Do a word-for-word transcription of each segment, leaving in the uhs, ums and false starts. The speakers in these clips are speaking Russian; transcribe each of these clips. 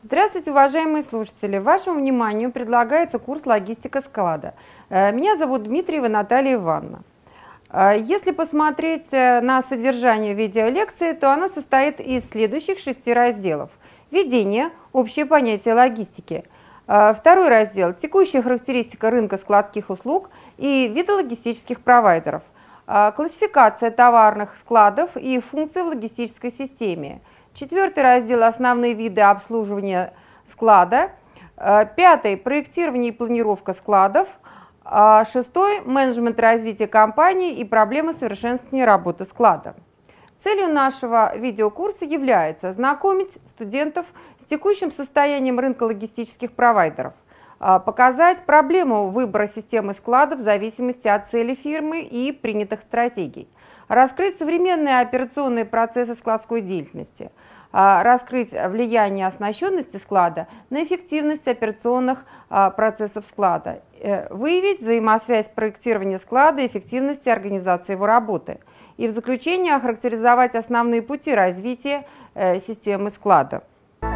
Здравствуйте, уважаемые слушатели! Вашему вниманию предлагается курс «Логистика склада». Меня зовут Дмитриева Наталья Ивановна. Если посмотреть на содержание видеолекции, то она состоит из следующих шести разделов. Введение, общее понятие логистики. Второй раздел – текущая характеристика рынка складских услуг и виды логистических провайдеров. Классификация товарных складов и их функции в логистической системе. Четвертый раздел – основные виды обслуживания склада. Пятый – проектирование и планировка складов. Шестой – менеджмент развития компании и проблемы совершенствования работы склада. Целью нашего видеокурса является знакомить студентов с текущим состоянием рынка логистических провайдеров, показать проблему выбора системы склада в зависимости от цели фирмы и принятых стратегий, раскрыть современные операционные процессы складской деятельности, раскрыть влияние оснащенности склада на эффективность операционных процессов склада, выявить взаимосвязь проектирования склада и эффективности организации его работы, и в заключение охарактеризовать основные пути развития системы склада.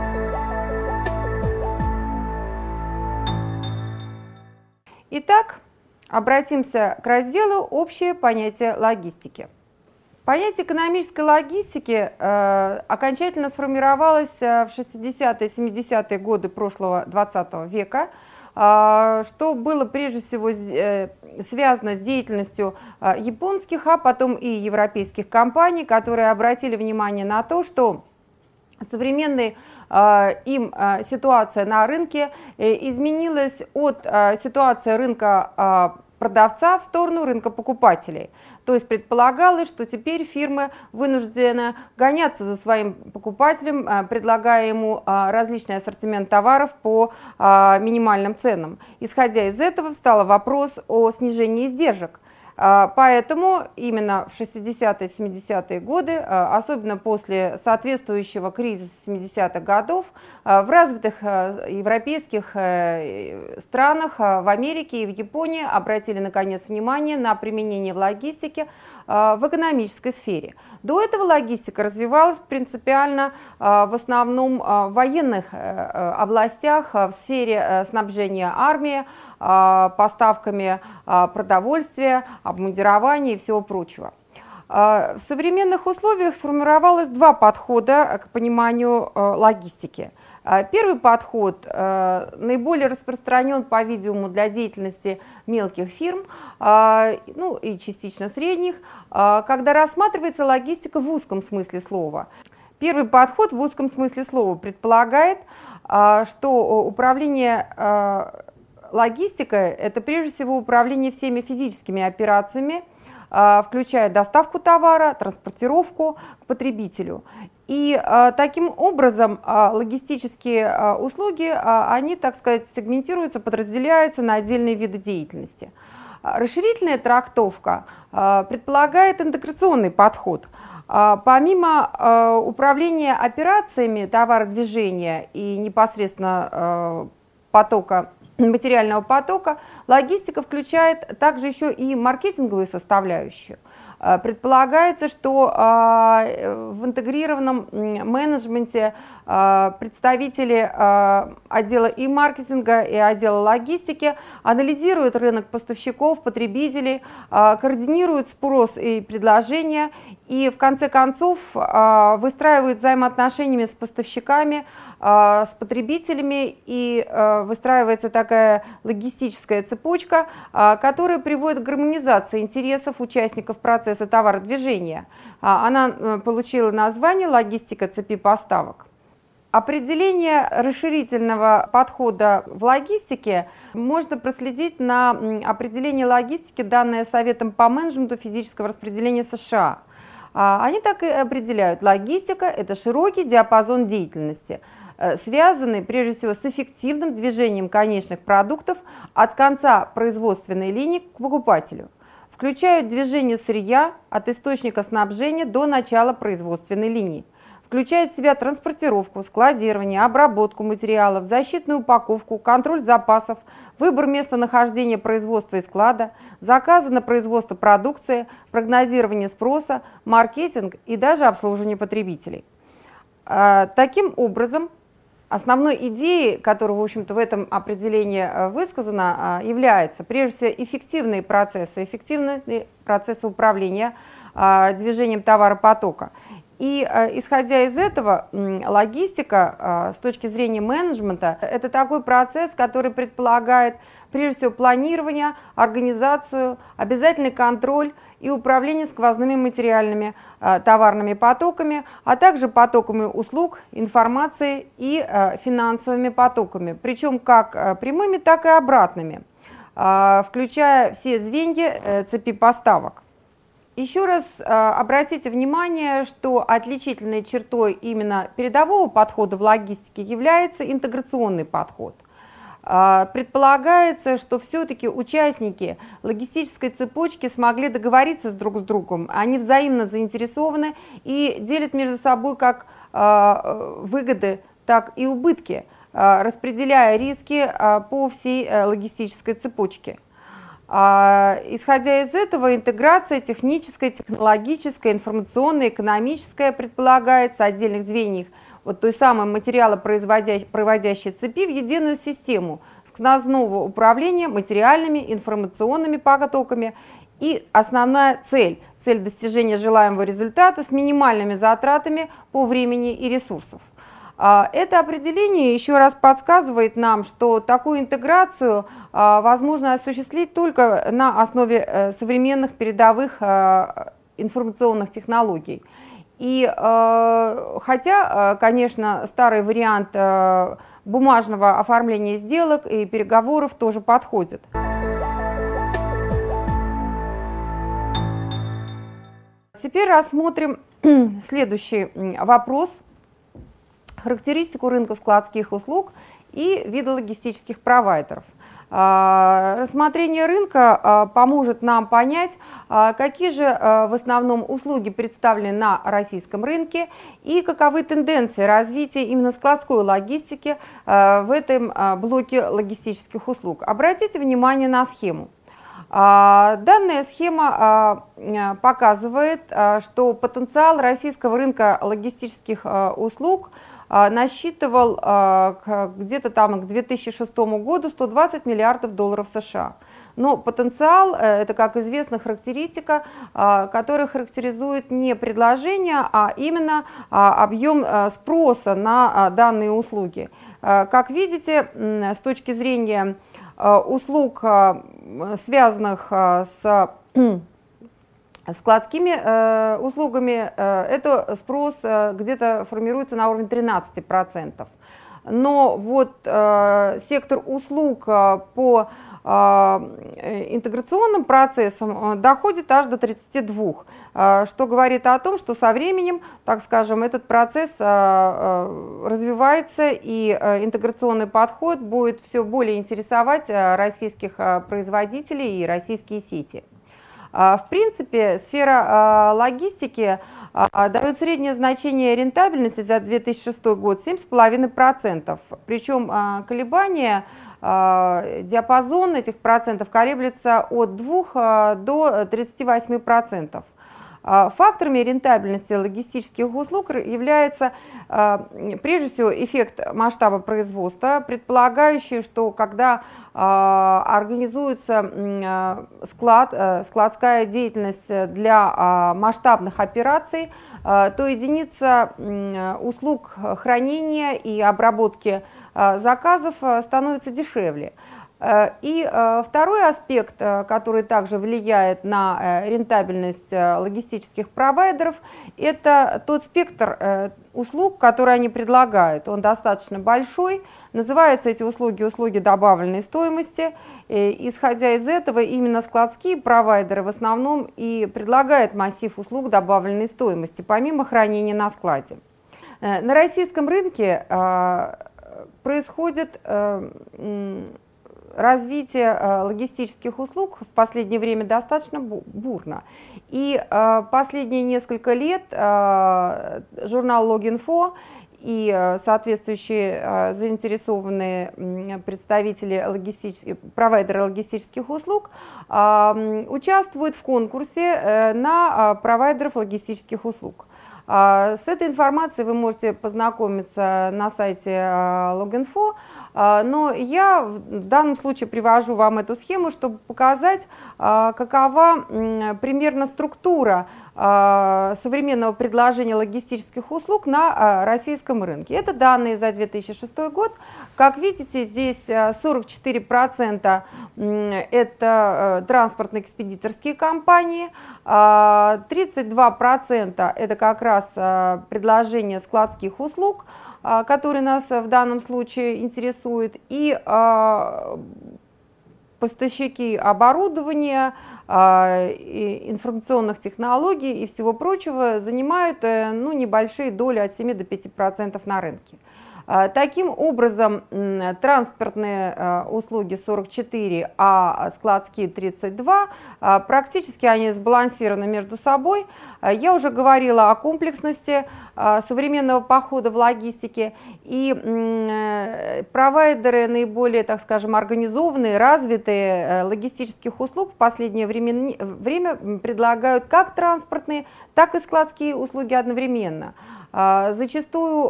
Итак, обратимся к разделу «Общее понятие логистики». Понятие экономической логистики э, окончательно сформировалось в шестидесятые — семидесятые годы прошлого двадцатого века, э, что было прежде всего э, связано с деятельностью э, японских, а потом и европейских компаний, которые обратили внимание на то, что современный э, им э, ситуация на рынке э, изменилась от э, ситуации рынка э, продавца в сторону рынка покупателей. То есть предполагалось, что теперь фирмы вынуждены гоняться за своим покупателем, предлагая ему различный ассортимент товаров по минимальным ценам. Исходя из этого, встал вопрос о снижении издержек. Поэтому именно в шестидесятые — семидесятые годы, особенно после соответствующего кризиса семидесятых годов, в развитых европейских странах, в Америке и в Японии обратили наконец внимание на применение в логистике в экономической сфере. До этого логистика развивалась принципиально в основном в военных областях, в сфере снабжения армии, поставками продовольствия, обмундирования и всего прочего. В современных условиях сформировалось два подхода к пониманию логистики. Первый подход наиболее распространен, по-видимому, для деятельности мелких фирм, ну и частично средних, когда рассматривается логистика в узком смысле слова. Первый подход в узком смысле слова предполагает, что управление логистикой – это прежде всего управление всеми физическими операциями, включая доставку товара, транспортировку к потребителю. И таким образом логистические услуги, они, так сказать, сегментируются, подразделяются на отдельные виды деятельности. Расширительная трактовка предполагает интеграционный подход. Помимо управления операциями товародвижения и непосредственно потока, материального потока, логистика включает также еще и маркетинговую составляющую. Предполагается, что в интегрированном менеджменте представители отдела и маркетинга, и отдела логистики анализируют рынок поставщиков, потребителей, координируют спрос и предложения и в конце концов выстраивают взаимоотношения с поставщиками, с потребителями, и выстраивается такая логистическая цепочка, которая приводит к гармонизации интересов участников процесса товародвижения. Она получила название «Логистика цепи поставок». Определение расширительного подхода в логистике можно проследить на определение логистики, данное Советом по менеджменту физического распределения США. Они так и определяют: логистика – это широкий диапазон деятельности, связанный прежде всего с эффективным движением конечных продуктов от конца производственной линии к покупателю. Включают движение сырья от источника снабжения до начала производственной линии. Включает в себя транспортировку, складирование, обработку материалов, защитную упаковку, контроль запасов, выбор местонахождения производства и склада, заказы на производство продукции, прогнозирование спроса, маркетинг и даже обслуживание потребителей. Таким образом, Основной идеей, которая, в общем-то, в этом определении высказана, является, прежде всего, эффективные процессы, эффективные процессы управления движением товаропотока. И исходя из этого, логистика с точки зрения менеджмента – это такой процесс, который предполагает, прежде всего, планирование, организацию, обязательный контроль и управление сквозными материальными э, товарными потоками, а также потоками услуг, информации и э, финансовыми потоками, причем как э, прямыми, так и обратными, э, включая все звенья э, цепи поставок. Еще раз э, обратите внимание, что отличительной чертой именно передового подхода в логистике является интеграционный подход. Предполагается, что все-таки участники логистической цепочки смогли договориться с друг с другом, они взаимно заинтересованы и делят между собой как выгоды, так и убытки, распределяя риски по всей логистической цепочке. Исходя из этого, интеграция техническая, технологическая, информационная, экономическая предполагается отдельных звеньях вот той самой материалопроводящей цепи в единую систему сквозного управления материальными информационными потоками. И основная цель, цель достижения желаемого результата с минимальными затратами по времени и ресурсов. Это определение еще раз подсказывает нам, что такую интеграцию возможно осуществить только на основе современных передовых информационных технологий. И э, хотя, э, конечно, старый вариант э, бумажного оформления сделок и переговоров тоже подходит. Теперь рассмотрим следующий вопрос: характеристику рынка складских услуг и виды логистических провайдеров. Рассмотрение рынка поможет нам понять, какие же в основном услуги представлены на российском рынке и каковы тенденции развития именно складской логистики в этом блоке логистических услуг. Обратите внимание на схему. Данная схема показывает, что потенциал российского рынка логистических услуг насчитывал где-то там к две тысячи шестому году сто двадцать миллиардов долларов США. Но потенциал – это, как известно, характеристика, которая характеризует не предложение, а именно объем спроса на данные услуги. Как видите, с точки зрения услуг, связанных с складскими э, услугами, э, это спрос э, где-то формируется на уровне тринадцати процентов. Но вот э, сектор услуг э, по э, интеграционным процессам э, доходит аж до тридцати двух, э, что говорит о том, что со временем, так скажем, этот процесс э, э, развивается, и э, интеграционный подход будет все более интересовать э, российских э, производителей и российские сети. В принципе, сфера логистики дает среднее значение рентабельности за две тысячи шестой год семь целых пять десятых процента. Причем колебания, диапазон этих процентов колеблется от двух до тридцати восьми процентов. Факторами рентабельности логистических услуг является прежде всего эффект масштаба производства, предполагающий, что когда организуется склад, складская деятельность для масштабных операций, то единица услуг хранения и обработки заказов становится дешевле. И второй аспект, который также влияет на рентабельность логистических провайдеров, это тот спектр услуг, которые они предлагают. Он достаточно большой. Называются эти услуги услуги добавленной стоимости. И, исходя из этого, именно складские провайдеры в основном и предлагают массив услуг добавленной стоимости, помимо хранения на складе. На российском рынке происходит развитие логистических услуг в последнее время достаточно бурно. И последние несколько лет журнал Логинфо и соответствующие заинтересованные представители логистических, провайдеры логистических услуг участвуют в конкурсе на провайдеров логистических услуг. С этой информацией вы можете познакомиться на сайте Log.Info, но я в данном случае привожу вам эту схему, чтобы показать, какова примерно структура современного предложения логистических услуг на российском рынке. Это данные за две тысячи шестой год. Как видите, здесь сорок четыре процента это транспортно-экспедиторские компании, тридцать два процента это как раз предложение складских услуг, которые нас в данном случае интересуют, и поставщики оборудования, информационных технологий и всего прочего занимают ну, небольшие доли от семи до пяти процентов на рынке. Таким образом, транспортные услуги сорок четыре, а складские тридцать два, практически они сбалансированы между собой. Я уже говорила о комплексности современного похода в логистике, и провайдеры наиболее, так скажем, организованные, развитые логистических услуг в последнее время, время предлагают как транспортные, так и складские услуги одновременно. Зачастую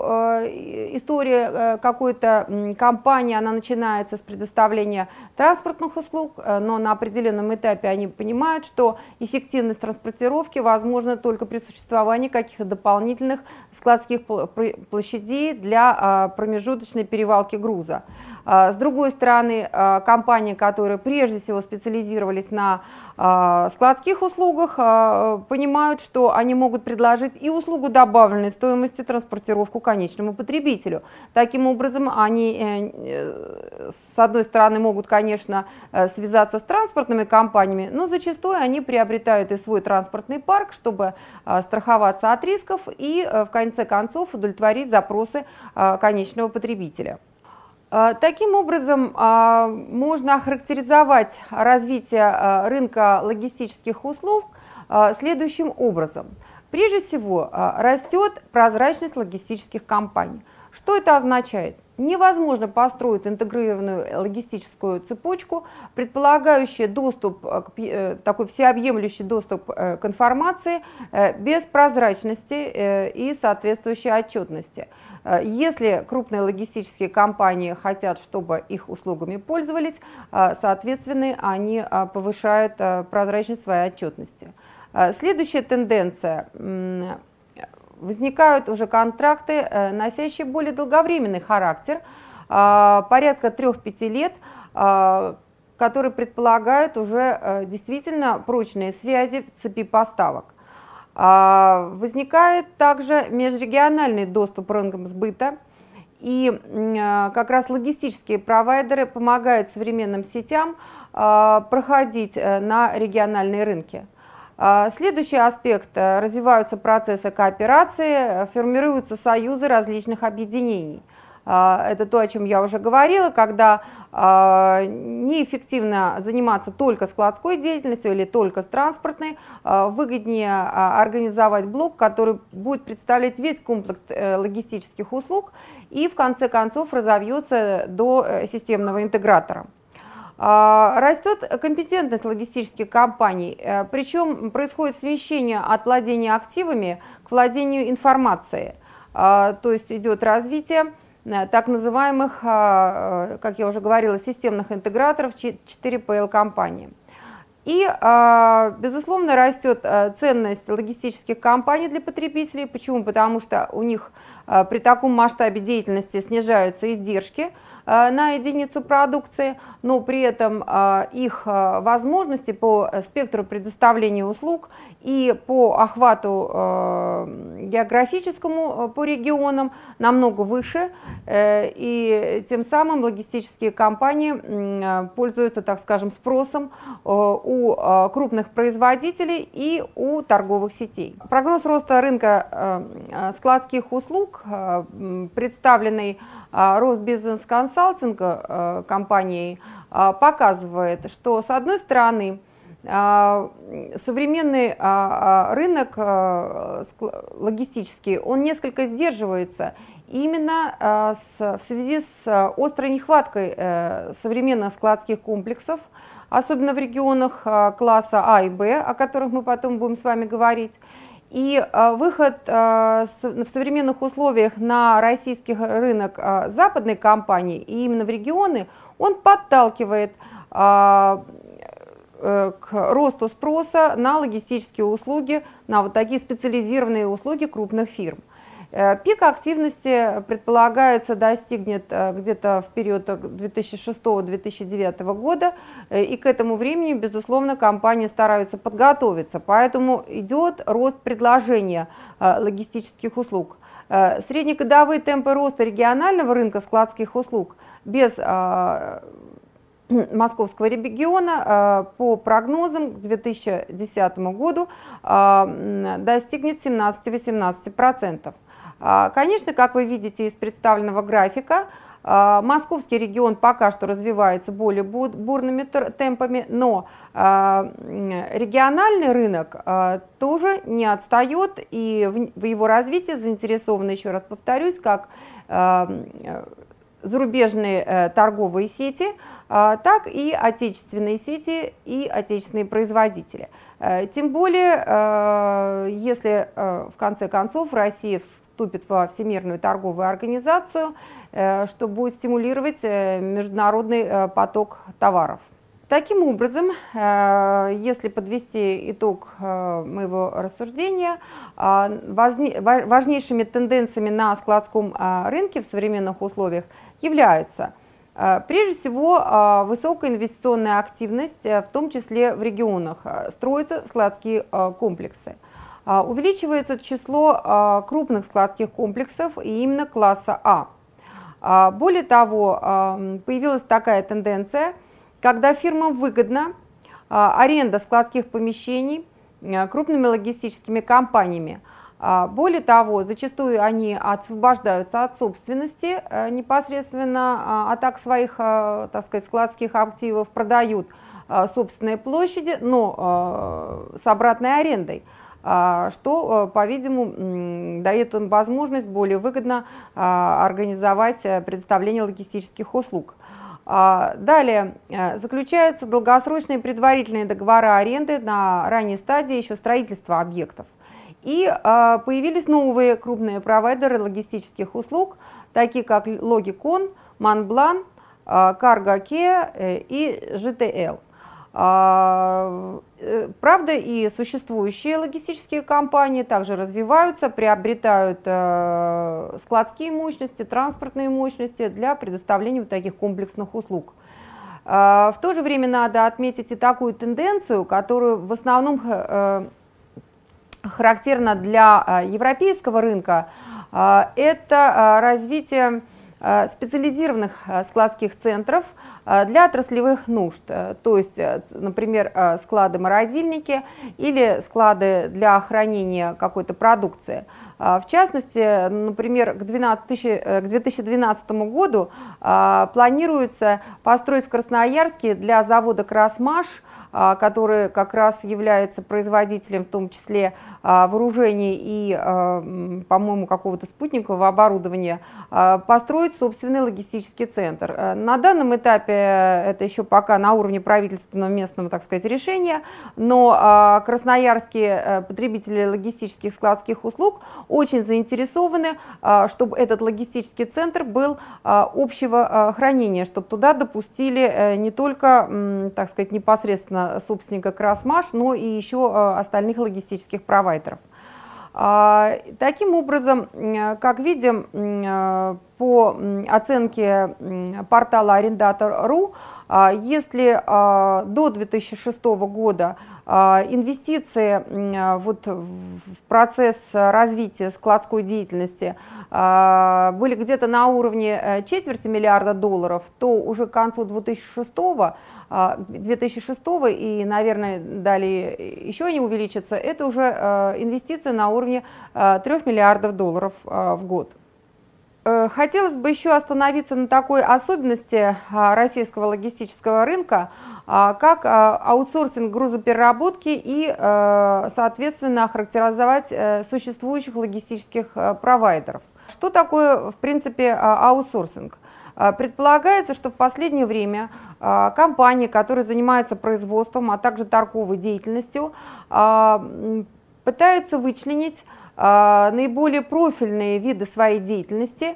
история какой-то компании, она начинается с предоставления транспортных услуг, но на определенном этапе они понимают, что эффективность транспортировки возможна только при существовании каких-то дополнительных складских площадей для промежуточной перевалки груза. С другой стороны, компании, которые прежде всего специализировались на складских услугах, понимают, что они могут предложить и услугу добавленной стоимости транспортировку конечному потребителю. Таким образом, они, с одной стороны, могут, конечно, связаться с транспортными компаниями, но зачастую они приобретают и свой транспортный парк, чтобы страховаться от рисков и, в конце концов, удовлетворить запросы конечного потребителя. Таким образом, можно охарактеризовать развитие рынка логистических услуг следующим образом. Прежде всего, растет прозрачность логистических компаний. Что это означает? Невозможно построить интегрированную логистическую цепочку, предполагающую доступ, такой всеобъемлющий доступ к информации без прозрачности и соответствующей отчетности. Если крупные логистические компании хотят, чтобы их услугами пользовались, соответственно, они повышают прозрачность своей отчетности. Следующая тенденция. Возникают уже контракты, носящие более долговременный характер, порядка трёх-пяти лет, которые предполагают уже действительно прочные связи в цепи поставок. Возникает также межрегиональный доступ к рынкам сбыта, и как раз логистические провайдеры помогают современным сетям проходить на региональные рынки. Следующий аспект – развиваются процессы кооперации, формируются союзы различных объединений. Это то, о чем я уже говорила, когда неэффективно заниматься только складской деятельностью или только с транспортной, выгоднее организовать блок, который будет представлять весь комплекс логистических услуг и в конце концов разовьется до системного интегратора. Растет компетентность логистических компаний, причем происходит смещение от владения активами к владению информацией, то есть идет развитие так называемых, как я уже говорила, системных интеграторов четыре пэ эл компании. И, безусловно, растет ценность логистических компаний для потребителей. Почему? Потому что у них при таком масштабе деятельности снижаются издержки на единицу продукции, но при этом их возможности по спектру предоставления услуг и по охвату географическому по регионам намного выше, и тем самым логистические компании пользуются, так скажем, спросом у крупных производителей и у торговых сетей. Прогноз роста рынка складских услуг, представленный Росбизнес-консалтинг компанией, показывает, что с одной стороны современный рынок логистический, он несколько сдерживается именно в связи с острой нехваткой современных складских комплексов, особенно в регионах класса А и Б, о которых мы потом будем с вами говорить. И выход в современных условиях на российский рынок западной компании и именно в регионы, он подталкивает к росту спроса на логистические услуги, на вот такие специализированные услуги крупных фирм. Пик активности предполагается достигнет где-то в период две тысячи шестого — две тысячи девятого года, и к этому времени, безусловно, компании стараются подготовиться, поэтому идет рост предложения логистических услуг. Среднегодовые темпы роста регионального рынка складских услуг без московского региона по прогнозам к две тысячи десятому году достигнет семнадцати-восемнадцати процентов. Конечно, как вы видите из представленного графика, московский регион пока что развивается более бурными темпами, но региональный рынок тоже не отстает, и в его развитии заинтересованы, еще раз повторюсь, как зарубежные торговые сети, так и отечественные сети и отечественные производители. Тем более, если в конце концов Россия вступит во Всемирную торговую организацию, что будет стимулировать международный поток товаров. Таким образом, если подвести итог моего рассуждения, важнейшими тенденциями на складском рынке в современных условиях являются прежде всего высокая инвестиционная активность, в том числе в регионах, строятся складские комплексы. Увеличивается число крупных складских комплексов и именно класса А. Более того, появилась такая тенденция, когда фирмам выгодна аренда складских помещений крупными логистическими компаниями. Более того, зачастую они освобождаются от собственности непосредственно, а так своих, так сказать, складских активов продают собственные площади, но с обратной арендой, что, по-видимому, дает им возможность более выгодно организовать предоставление логистических услуг. Далее заключаются долгосрочные предварительные договора аренды на ранней стадии еще строительства объектов. И появились новые крупные провайдеры логистических услуг, такие как Logicon, Montblanc, Cargo-Kea и джи ти эл. Правда, и существующие логистические компании также развиваются, приобретают складские мощности, транспортные мощности для предоставления вот таких комплексных услуг. В то же время надо отметить и такую тенденцию, которую в основном характерна для европейского рынка, это развитие специализированных складских центров для отраслевых нужд, то есть, например, склады-морозильники или склады для хранения какой-то продукции. В частности, например, к две тысячи двенадцатому году планируется построить в Красноярске для завода «Красмаш», который как раз является производителем, в том числе вооружений и, по-моему, какого-то спутникового оборудования, построить собственный логистический центр. На данном этапе это еще пока на уровне правительственного местного, так сказать, решения, но красноярские потребители логистических складских услуг очень заинтересованы, чтобы этот логистический центр был общего хранения, чтобы туда допустили не только, так сказать, непосредственно собственника «Красмаш», но и еще остальных логистических провайдеров. Таким образом, как видим, по оценке портала арендатор точка ру, если до две тысячи шестого года инвестиции вот в процесс развития складской деятельности были где-то на уровне четверти миллиарда долларов, то уже к концу две тысячи шестого и, наверное, далее еще они увеличатся, это уже инвестиции на уровне трёх миллиардов долларов в год. Хотелось бы еще остановиться на такой особенности российского логистического рынка, как аутсорсинг грузопереработки и, соответственно, охарактеризовать существующих логистических провайдеров. Что такое, в принципе, аутсорсинг? Предполагается, что в последнее время компании, которые занимаются производством, а также торговой деятельностью, пытаются вычленить наиболее профильные виды своей деятельности,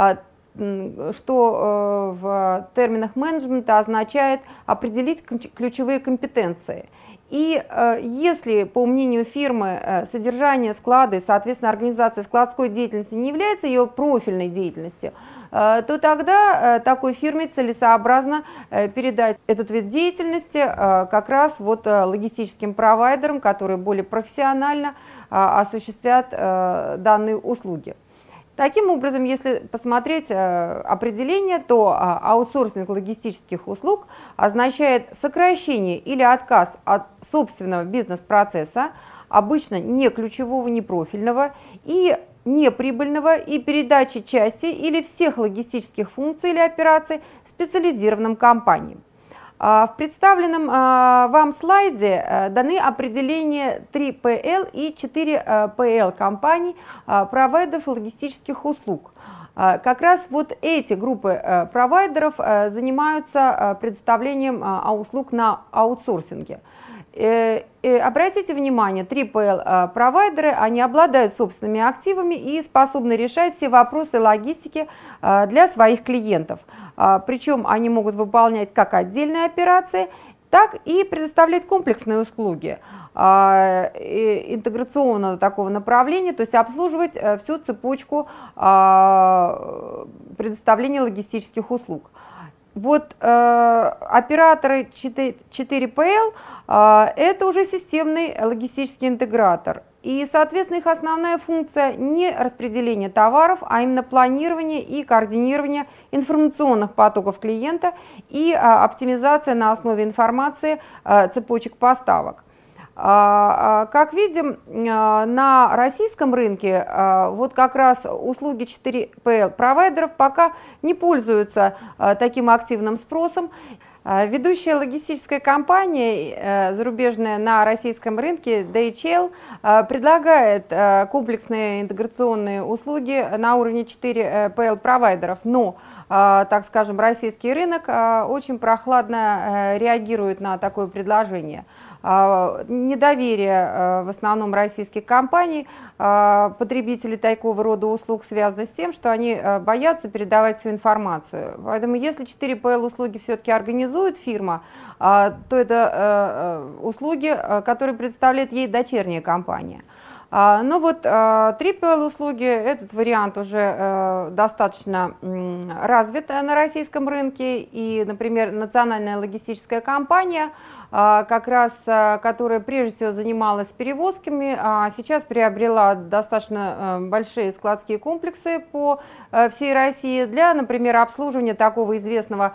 что в терминах менеджмента означает определить ключевые компетенции. И если, по мнению фирмы, содержание склада и, соответственно, организация складской деятельности не является ее профильной деятельностью, то тогда такой фирме целесообразно передать этот вид деятельности как раз вот логистическим провайдерам, которые более профессионально осуществят данные услуги. Таким образом, если посмотреть определение, то аутсорсинг логистических услуг означает сокращение или отказ от собственного бизнес-процесса, обычно не ключевого, не профильного, и неприбыльного, и передачи части или всех логистических функций или операций специализированным компаниям. В представленном вам слайде даны определения три пэ эл и четыре пэ эл компаний, провайдеров логистических услуг. Как раз вот эти группы провайдеров занимаются предоставлением услуг на аутсорсинге. Обратите внимание, три пэ эл провайдеры, они обладают собственными активами и способны решать все вопросы логистики для своих клиентов. Причем они могут выполнять как отдельные операции, так и предоставлять комплексные услуги интеграционного такого направления, то есть обслуживать всю цепочку предоставления логистических услуг. Вот э, операторы четыре пэ эл э, это уже системный логистический интегратор. И, соответственно, их основная функция не распределение товаров, а именно планирование и координирование информационных потоков клиента и э, оптимизация на основе информации э, цепочек поставок. Как видим, на российском рынке вот как раз услуги четыре пэ эл провайдеров пока не пользуются таким активным спросом. Ведущая логистическая компания зарубежная на российском рынке ди эйч эл предлагает комплексные интеграционные услуги на уровне четыре пэ эл провайдеров, но, так скажем, российский рынок очень прохладно реагирует на такое предложение. Недоверие в основном российских компаний, потребителей такого рода услуг связано с тем, что они боятся передавать всю информацию. Поэтому если четыре пэ эл услуги все-таки организует фирма, то это услуги, которые представляет ей дочерняя компания. Ну вот три пэ эл услуги, этот вариант уже достаточно развит на российском рынке, и, например, национальная логистическая компания, как раз, которая прежде всего занималась перевозками, а сейчас приобрела достаточно большие складские комплексы по всей России для, например, обслуживания такого известного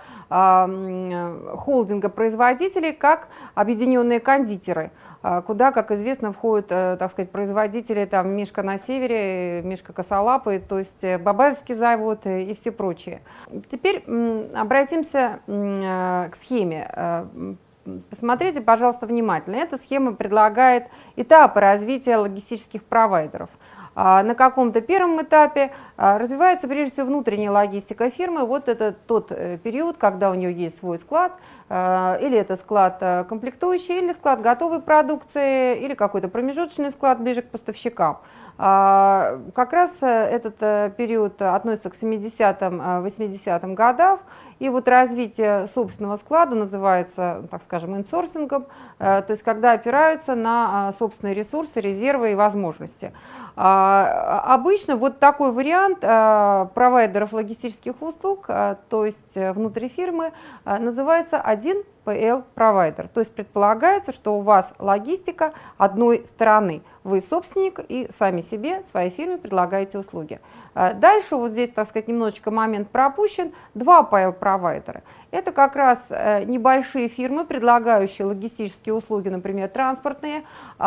холдинга производителей, как Объединенные кондитеры, куда, как известно, входят, так сказать, производители там Мишка на севере, Мишка косолапый, то есть Бабаевский завод и все прочие. Теперь обратимся к схеме. Посмотрите, пожалуйста, внимательно. Эта схема предлагает этапы развития логистических провайдеров. На каком-то первом этапе развивается прежде всего внутренняя логистика фирмы. Вот это тот период, когда у нее есть свой склад, или это склад комплектующий, или склад готовой продукции, или какой-то промежуточный склад ближе к поставщикам. Как раз этот период относится к семидесятым-восьмидесятым годам, и вот развитие собственного склада называется, так скажем, инсорсингом, то есть когда опираются на собственные ресурсы, резервы и возможности. Обычно вот такой вариант провайдеров логистических услуг, то есть внутри фирмы, называется один пэ эл провайдер. То есть предполагается, что у вас логистика одной стороны. Вы собственник и сами себе, своей фирме предлагаете услуги. Дальше вот здесь, так сказать, немножечко момент пропущен. два пэ эл провайдера. Это как раз небольшие фирмы, предлагающие логистические услуги, например, транспортные,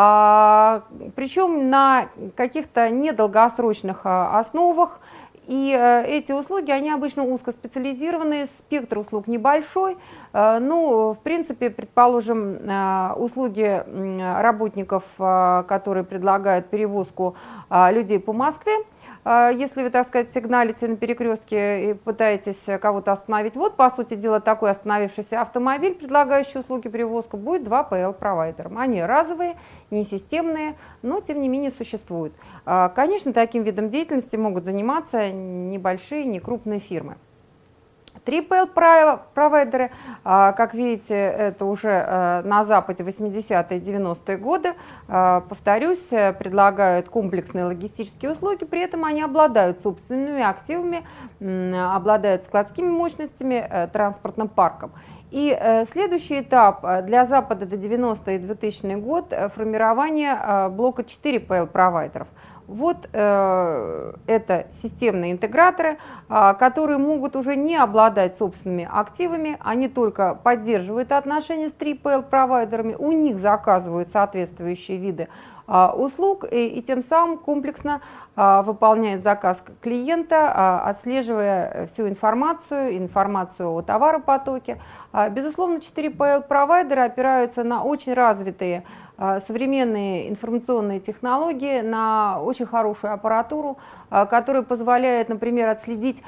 причем на каких-то недолгосрочных основах. И эти услуги, они обычно узкоспециализированные, спектр услуг небольшой. Ну, в принципе, предположим, услуги работников, которые предлагают перевозку людей по Москве, если вы, так сказать, сигналите на перекрестке и пытаетесь кого-то остановить. Вот, по сути дела, такой остановившийся автомобиль, предлагающий услуги перевозки, будет два пэ эл-провайдером. Они разовые, не системные, но, тем не менее, существуют. Конечно, таким видом деятельности могут заниматься небольшие, не крупные фирмы. три пэ эл-провайдеры, как видите, это уже на Западе восьмидесятые и девяностые годы, повторюсь, предлагают комплексные логистические услуги, при этом они обладают собственными активами, обладают складскими мощностями, транспортным парком. И следующий этап для Запада до девяностых и двухтысячных год – формирование блока четыре пэ эл-провайдеров. Вот э, это системные интеграторы, э, которые могут уже не обладать собственными активами, они только поддерживают отношения с три пэ эл-провайдерами, у них заказывают соответствующие виды э, услуг и, и тем самым комплексно э, выполняет заказ клиента, э, отслеживая всю информацию, информацию о товаропотоке. Э, безусловно, четыре пэ эл-провайдеры опираются на очень развитые современные информационные технологии, на очень хорошую аппаратуру, которая позволяет, например, отследить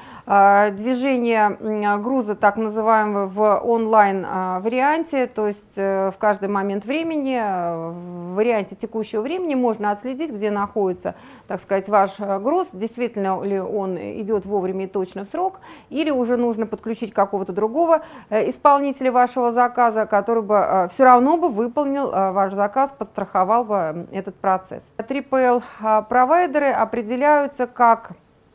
движение груза, так называемого, в онлайн-варианте, то есть в каждый момент времени, в варианте текущего времени можно отследить, где находится, так сказать, ваш груз, действительно ли он идет вовремя и точно в срок, или уже нужно подключить какого-то другого исполнителя вашего заказа, который бы все равно бы выполнил ваш заказ, подстраховал бы этот процесс. три пэ эл-провайдеры определяются как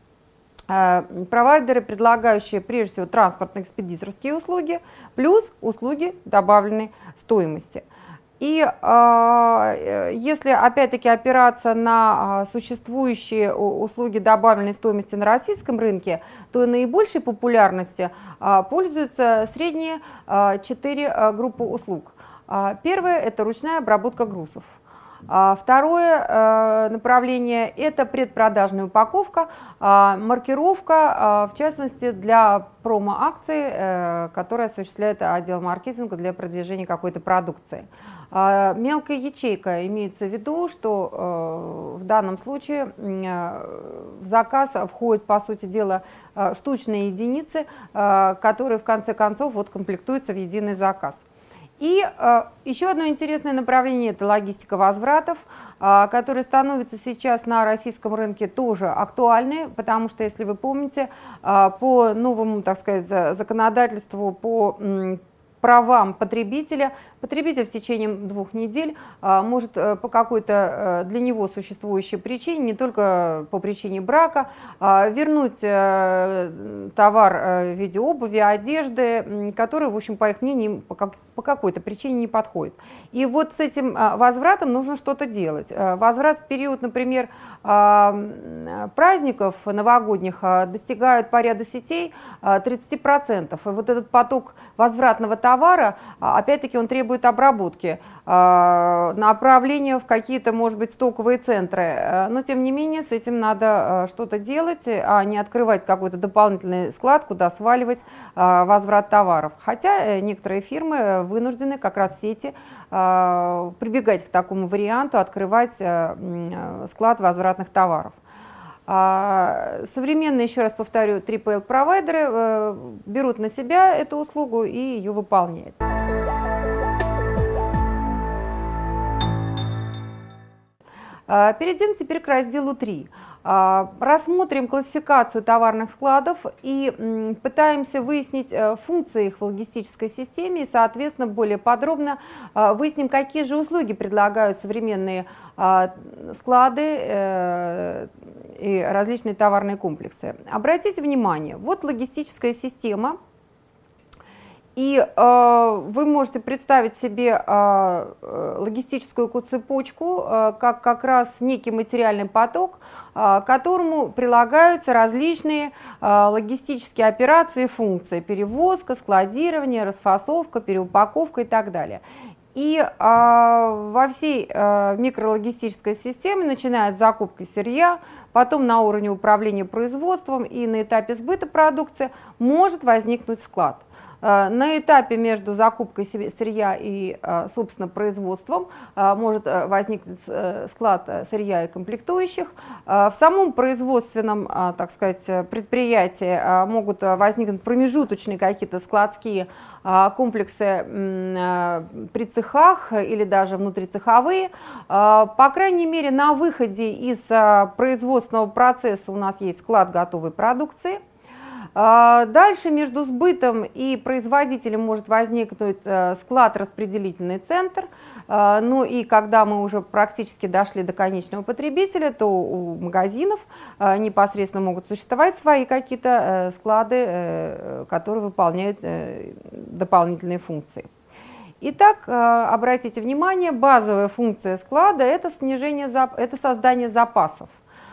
провайдеры, предлагающие прежде всего транспортно-экспедиторские услуги, плюс услуги добавленной стоимости. И э, если опять-таки опираться на существующие услуги добавленной стоимости на российском рынке, то наибольшей популярностью э, пользуются средние э, четыре э, группы услуг. Первое – это ручная обработка грузов. Второе направление – это предпродажная упаковка, маркировка, в частности, для промо-акций, которые осуществляет отдел маркетинга для продвижения какой-то продукции. Мелкая ячейка имеется в виду, что в данном случае в заказ входят, по сути дела, штучные единицы, которые в конце концов вот комплектуются в единый заказ. И э, еще одно интересное направление – это логистика возвратов, э, которая становится сейчас на российском рынке тоже актуальной, потому что, если вы помните, э, по новому, так сказать, законодательству, по м, правам потребителя, потребитель в течение двух недель а, может а, по какой-то а, для него существующей причине, не только по причине брака, а, вернуть а, товар а, в виде обуви, одежды, который, в общем, по их мнению, по, как, по какой-то причине не подходит. И вот с этим а, возвратом нужно что-то делать. А, возврат в период, например, а, праздников новогодних а, достигает по ряду сетей а, тридцати процентов. И вот этот поток возвратного товара, а, опять-таки, он требует обработки, направления в какие-то, может быть, стоковые центры. Но, тем не менее, с этим надо что-то делать, а не открывать какой-то дополнительный склад, куда сваливать возврат товаров. Хотя некоторые фирмы вынуждены, как раз сети, прибегать к такому варианту, открывать склад возвратных товаров. Современные, еще раз повторю, три пэ эл-провайдеры берут на себя эту услугу и ее выполняют. Перейдем теперь к разделу три. Рассмотрим классификацию товарных складов и пытаемся выяснить функции их в логистической системе и, соответственно, более подробно выясним, какие же услуги предлагают современные склады и различные товарные комплексы. Обратите внимание, вот логистическая система. И э, вы можете представить себе э, логистическую цепочку э, как как раз некий материальный поток, э, к которому прилагаются различные э, логистические операции и функции: перевозка, складирование, расфасовка, переупаковка и так далее. И э, во всей э, микрологистической системе, начиная от закупки сырья, потом на уровне управления производством и на этапе сбыта продукции, может возникнуть склад. На этапе между закупкой сырья и, собственно, производством может возникнуть склад сырья и комплектующих. В самом производственном, так сказать, предприятии могут возникнуть промежуточные какие-то складские комплексы при цехах или даже внутрицеховые. По крайней мере, на выходе из производственного процесса у нас есть склад готовой продукции. Дальше между сбытом и производителем может возникнуть склад-распределительный центр. Ну и когда мы уже практически дошли до конечного потребителя, то у магазинов непосредственно могут существовать свои какие-то склады, которые выполняют дополнительные функции. Итак, обратите внимание, базовая функция склада – это снижение, это создание запасов.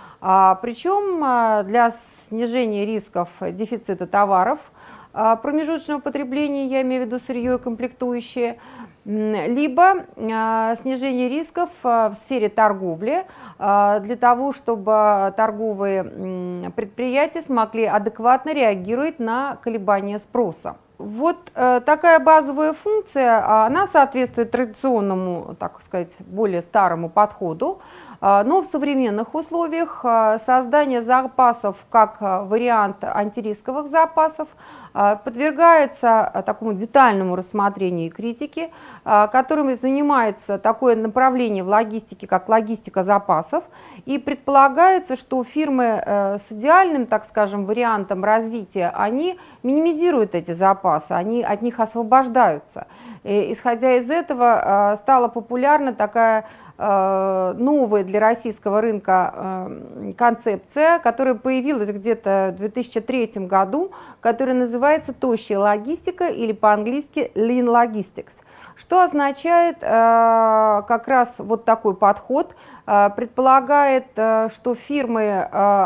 Причем для снижения рисков дефицита товаров промежуточного потребления, я имею в виду сырье и комплектующие, либо снижение рисков в сфере торговли для того, чтобы торговые предприятия смогли адекватно реагировать на колебания спроса. Вот такая базовая функция, она соответствует традиционному, так сказать, более старому подходу, но в современных условиях создание запасов как вариант антирисковых запасов подвергается такому детальному рассмотрению и критике, которым занимается такое направление в логистике, как логистика запасов, и предполагается, что фирмы с идеальным, так скажем, вариантом развития, они минимизируют эти запасы, они от них освобождаются. И, исходя из этого, стала популярна такая новая для российского рынка концепция, которая появилась где-то в две тысячи третьем году, которая называется «тощая логистика» или по-английски «lean logistics», что означает как раз вот такой подход, предполагает, что фирмы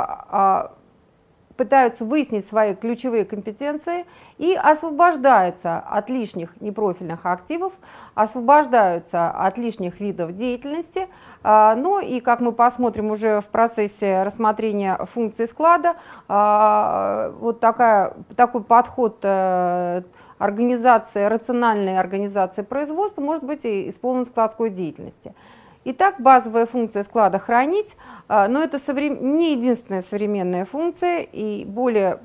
пытаются выяснить свои ключевые компетенции и освобождаются от лишних непрофильных активов, освобождаются от лишних видов деятельности. Ну и, как мы посмотрим уже в процессе рассмотрения функций склада, вот такая, такой подход организации, рациональной организации производства может быть и исполнен в складской деятельности. Итак, базовая функция склада – хранить, но это не единственная современная функция, и более,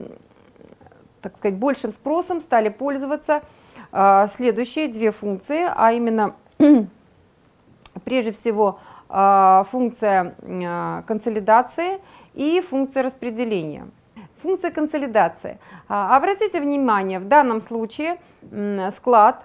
так сказать, большим спросом стали пользоваться следующие две функции, а именно, прежде всего, функция консолидации и функция распределения. Функция консолидации. Обратите внимание, в данном случае склад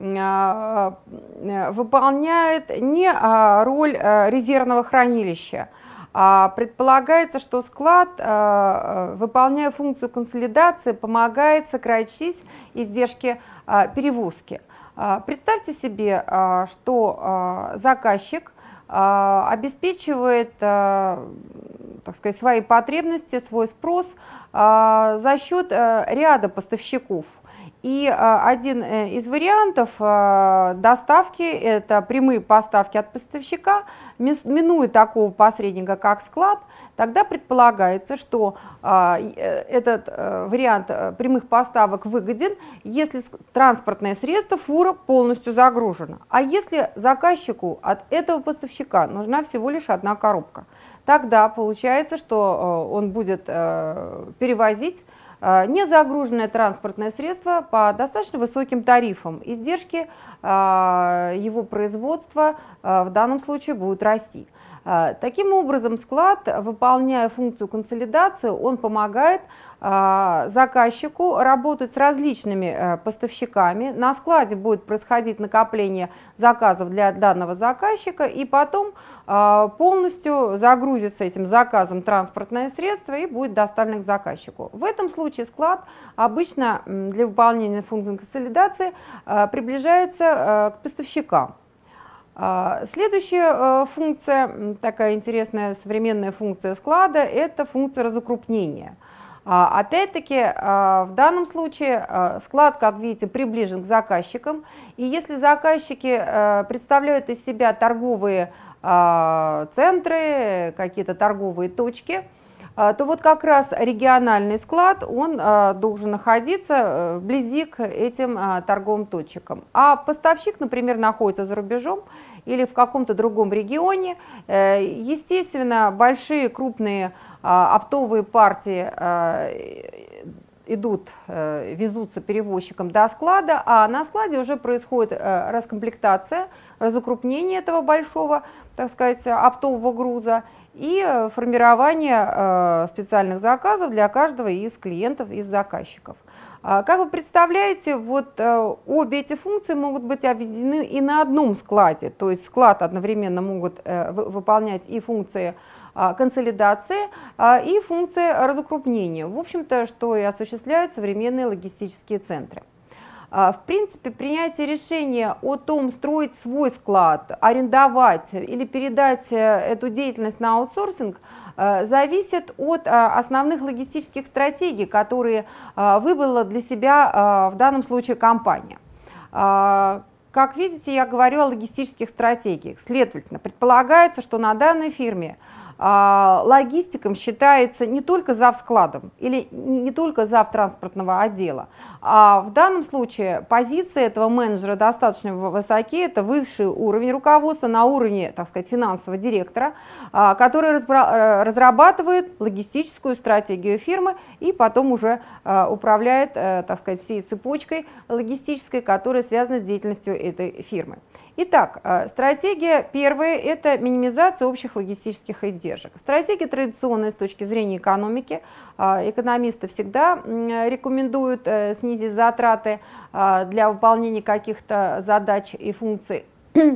выполняет не роль резервного хранилища. Предполагается, что склад, выполняя функцию консолидации, помогает сократить издержки перевозки. Представьте себе, что заказчик обеспечивает, так сказать, свои потребности, свой спрос за счет ряда поставщиков. И один из вариантов доставки – это прямые поставки от поставщика, минуя такого посредника, как склад. Тогда предполагается, что этот вариант прямых поставок выгоден, если транспортное средство, фура, полностью загружена. А если заказчику от этого поставщика нужна всего лишь одна коробка, тогда получается, что он будет перевозить незагруженное транспортное средство по достаточно высоким тарифам. Издержки его производства в данном случае будут расти. Таким образом, склад, выполняя функцию консолидации, он помогает заказчику работать с различными поставщиками. На складе будет происходить накопление заказов для данного заказчика, и потом полностью загрузится этим заказом транспортное средство и будет доставлено к заказчику. В этом случае склад обычно для выполнения функции консолидации приближается к поставщикам. Следующая функция, такая интересная современная функция склада, это функция разукрупнения. Опять-таки, в данном случае склад, как видите, приближен к заказчикам, и если заказчики представляют из себя торговые центры, какие-то торговые точки, то вот как раз региональный склад, он должен находиться вблизи к этим торговым точкам. А поставщик, например, находится за рубежом или в каком-то другом регионе, естественно, большие крупные оптовые партии идут, везутся перевозчиком до склада, а на складе уже происходит раскомплектация, разукрупнение этого большого, так сказать, оптового груза и формирование специальных заказов для каждого из клиентов, из заказчиков. Как вы представляете, вот обе эти функции могут быть объединены и на одном складе, то есть склад одновременно могут выполнять и функции консолидации, и функции разукрупнения, в общем-то, что и осуществляют современные логистические центры. В принципе, принятие решения о том, строить свой склад, арендовать или передать эту деятельность на аутсорсинг, зависит от основных логистических стратегий, которые выбрала для себя в данном случае компания. Как видите, я говорю о логистических стратегиях. Следовательно, предполагается, что на данной фирме логистиком считается не только зав. Складом или не только зав. Транспортного отдела. А в данном случае позиции этого менеджера достаточно высоки, это высший уровень руководства на уровне, так сказать, финансового директора, который разрабатывает логистическую стратегию фирмы и потом уже управляет, так сказать, всей цепочкой логистической, которая связана с деятельностью этой фирмы. Итак, стратегия первая – это минимизация общих логистических издержек. Стратегия традиционная с точки зрения экономики. Экономисты всегда рекомендуют снизить затраты для выполнения каких-то задач и функций.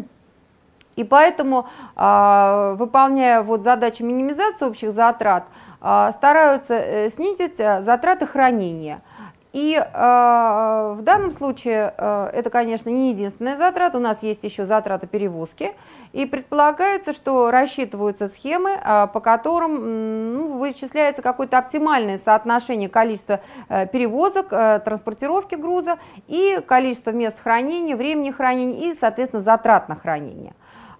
И поэтому, выполняя вот задачи минимизации общих затрат, стараются снизить затраты хранения. И э, в данном случае э, это, конечно, не единственная затрата, у нас есть еще затраты перевозки, и предполагается, что рассчитываются схемы, э, по которым ну, вычисляется какое-то оптимальное соотношение количества э, перевозок, э, транспортировки груза и количество мест хранения, времени хранения и, соответственно, затрат на хранение.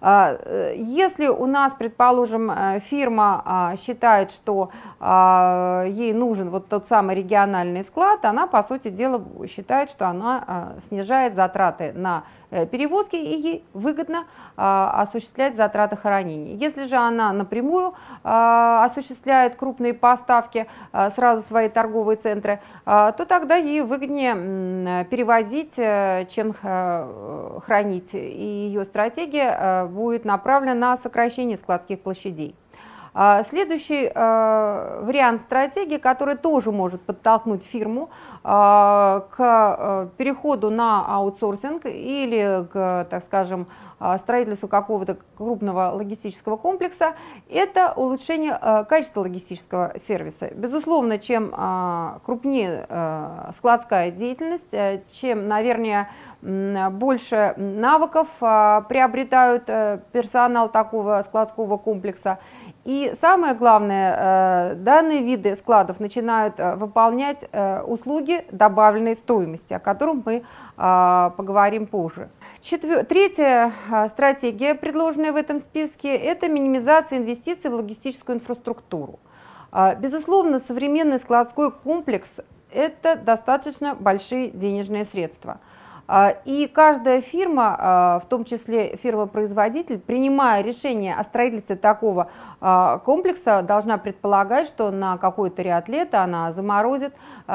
Если у нас, предположим, фирма считает, что ей нужен вот тот самый региональный склад, она, по сути дела, считает, что она снижает затраты на перевозки, и ей выгодно осуществлять затраты хранения. Если же она напрямую осуществляет крупные поставки сразу в свои торговые центры, то тогда ей выгоднее перевозить, чем хранить, и ее стратегия будет направлена на сокращение складских площадей. Следующий э, вариант стратегии, который тоже может подтолкнуть фирму э, к э, переходу на аутсорсинг или к, так скажем, строительству какого-то крупного логистического комплекса, это улучшение э, качества логистического сервиса. Безусловно, чем э, крупнее э, складская деятельность, э, чем, наверное, больше навыков э, приобретают э, персонал такого складского комплекса. И самое главное, данные виды складов начинают выполнять услуги добавленной стоимости, о котором мы поговорим позже. Четвер... Третья стратегия, предложенная в этом списке, это минимизация инвестиций в логистическую инфраструктуру. Безусловно, современный складской комплекс – это достаточно большие денежные средства. И каждая фирма, в том числе фирма-производитель, принимая решение о строительстве такого комплекса, должна предполагать, что на какой-то ряд лет она заморозит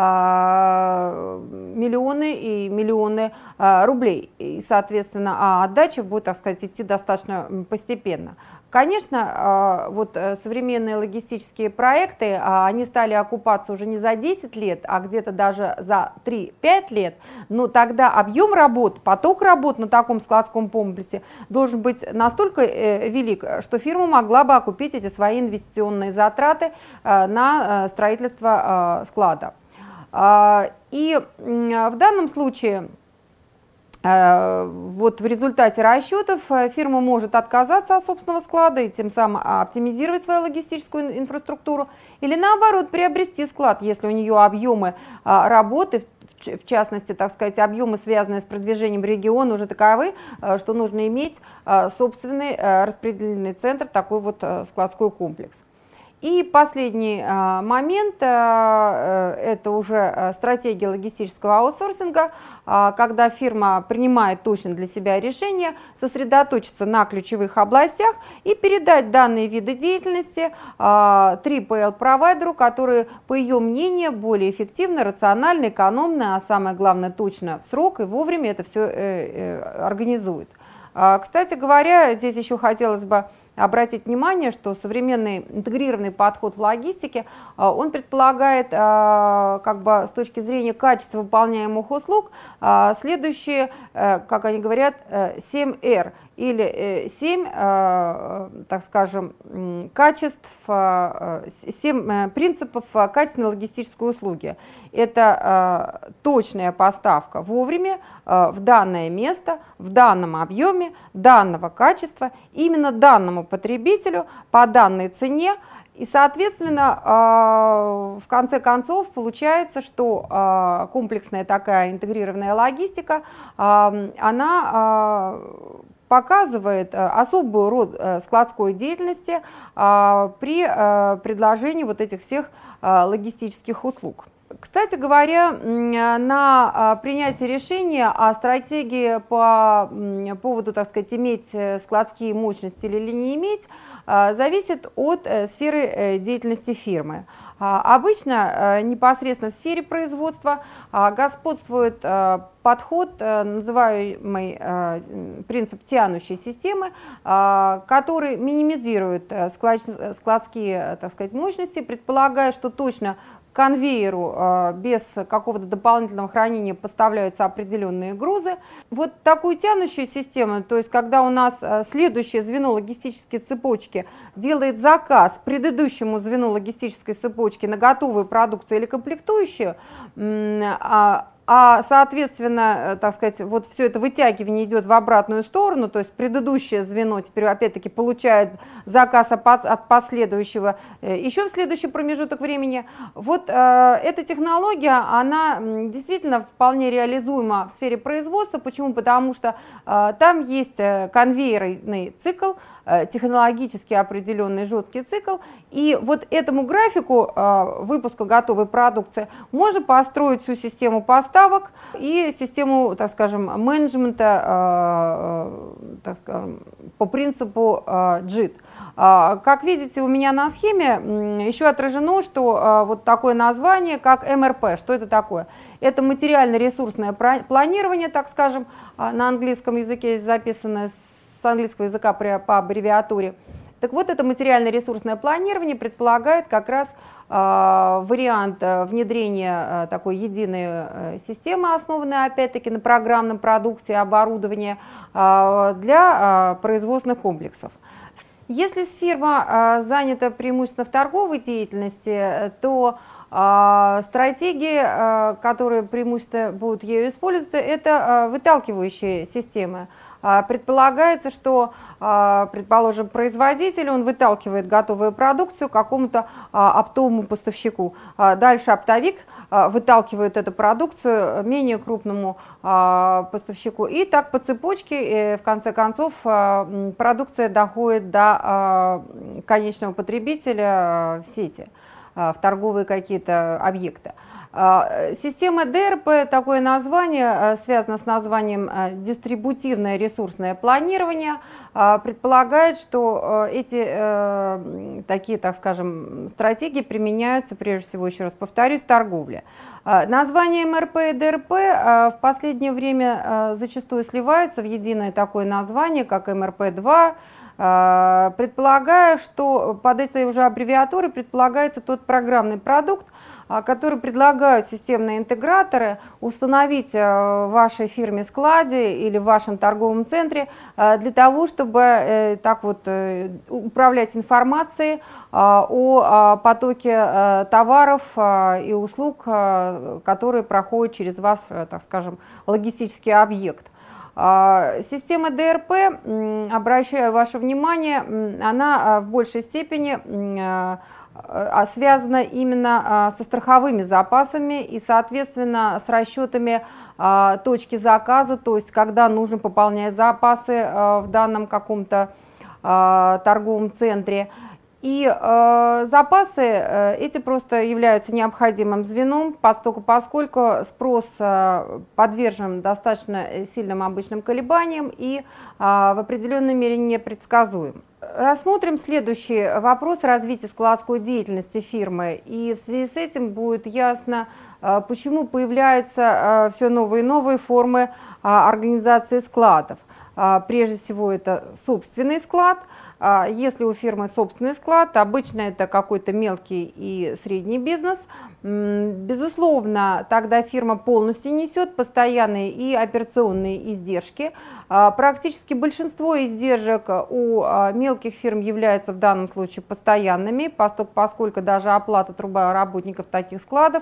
миллионы и миллионы рублей. И, соответственно, отдача будет, так сказать, идти достаточно постепенно. Конечно, вот современные логистические проекты, они стали окупаться уже не за десять лет, а где-то даже за три-пять лет, но тогда объем работ, поток работ на таком складском комплексе должен быть настолько велик, что фирма могла бы окупить эти свои инвестиционные затраты на строительство склада. И в данном случае, вот в результате расчетов фирма может отказаться от собственного склада и тем самым оптимизировать свою логистическую инфраструктуру, или наоборот приобрести склад, если у нее объемы работы, в частности, так сказать, объемы, связанные с продвижением региона, уже таковы, что нужно иметь собственный распределительный центр, такой вот складской комплекс. И последний а, момент, а, это уже стратегия логистического аутсорсинга, а, когда фирма принимает точно для себя решение сосредоточиться на ключевых областях и передать данные виды деятельности а, три пэ эл-провайдеру, которые, по ее мнению, более эффективно, рационально, экономно, а самое главное, точно в срок и вовремя это все э, э, организует. А, кстати говоря, здесь еще хотелось бы обратить внимание, что современный интегрированный подход в логистике, он предполагает, как бы с точки зрения качества выполняемых услуг, следующие, как они говорят, семь эр или семь, так скажем, качеств, семь принципов качественной логистической услуги. Это точная поставка вовремя, в данное место, в данном объеме, данного качества, именно данному потребителю по данной цене. И, соответственно, в конце концов получается, что комплексная такая интегрированная логистика, она показывает особый род складской деятельности при предложении вот этих всех логистических услуг. Кстати говоря, на принятие решения о стратегии по поводу, так сказать, иметь складские мощности или не иметь, зависит от сферы деятельности фирмы. Обычно непосредственно в сфере производства господствует подход, называемый принцип тянущей системы, который минимизирует складские, так сказать, мощности, предполагая, что точно к конвейеру без какого-то дополнительного хранения поставляются определенные грузы. Вот такую тянущую систему, то есть когда у нас следующее звено логистической цепочки делает заказ предыдущему звену логистической цепочки на готовую продукцию или комплектующую, а А, соответственно, так сказать, вот все это вытягивание идет в обратную сторону, то есть предыдущее звено теперь опять-таки получает заказ от последующего еще в следующий промежуток времени. Вот э, эта технология, она действительно вполне реализуема в сфере производства. Почему? Потому что э, там есть конвейерный цикл, технологически определенный жесткий цикл, и вот этому графику э, выпуска готовой продукции можно построить всю систему поставок и систему, так скажем, менеджмента э, э, так скажем, по принципу э, джит. Э, как видите, у меня на схеме э, еще отражено, что э, вот такое название, как эм эр пэ. Что это такое? Это материально-ресурсное планирование, так скажем, э, на английском языке записано с английского языка по аббревиатуре. Так вот, это материально-ресурсное планирование предполагает как раз э, вариант внедрения э, такой единой э, системы, основанной опять-таки на программном продукте, оборудовании э, для э, производственных комплексов. Если фирма э, занята преимущественно в торговой деятельности, то э, стратегии, э, которые преимущественно будут ею использоваться, это э, выталкивающие системы. Предполагается, что, предположим, производитель, он выталкивает готовую продукцию какому-то оптовому поставщику. Дальше оптовик выталкивает эту продукцию менее крупному поставщику. И так по цепочке, в конце концов, продукция доходит до конечного потребителя в сети, в торговые какие-то объекты. Система дэ эр пэ, такое название, связано с названием дистрибутивное ресурсное планирование, предполагает, что эти такие, так скажем, стратегии применяются, прежде всего, еще раз повторюсь, в торговле. Название эм эр пэ и дэ эр пэ в последнее время зачастую сливаются в единое такое название, как эм эр пэ два, предполагая, что под этой уже аббревиатурой предполагается тот программный продукт, которые предлагают системные интеграторы установить в вашей фирме складе или в вашем торговом центре для того, чтобы так вот управлять информацией о потоке товаров и услуг, которые проходят через вас, так скажем, логистический объект. Система дэ эр пэ, обращаю ваше внимание, она в большей степени связана именно со страховыми запасами и, соответственно, с расчетами точки заказа, то есть когда нужно пополнять запасы в данном каком-то торговом центре. И э, запасы э, эти просто являются необходимым звеном, поскольку, поскольку спрос э, подвержен достаточно сильным обычным колебаниям и э, в определенной мере непредсказуем. Рассмотрим следующий вопрос развития складской деятельности фирмы. И в связи с этим будет ясно, э, почему появляются э, все новые и новые формы э, организации складов. Э, прежде всего это собственный склад. Если у фирмы собственный склад, обычно это какой-то мелкий и средний бизнес. Безусловно, тогда фирма полностью несет постоянные и операционные издержки. Практически большинство издержек у мелких фирм являются в данном случае постоянными, поскольку даже оплата труда работников таких складов,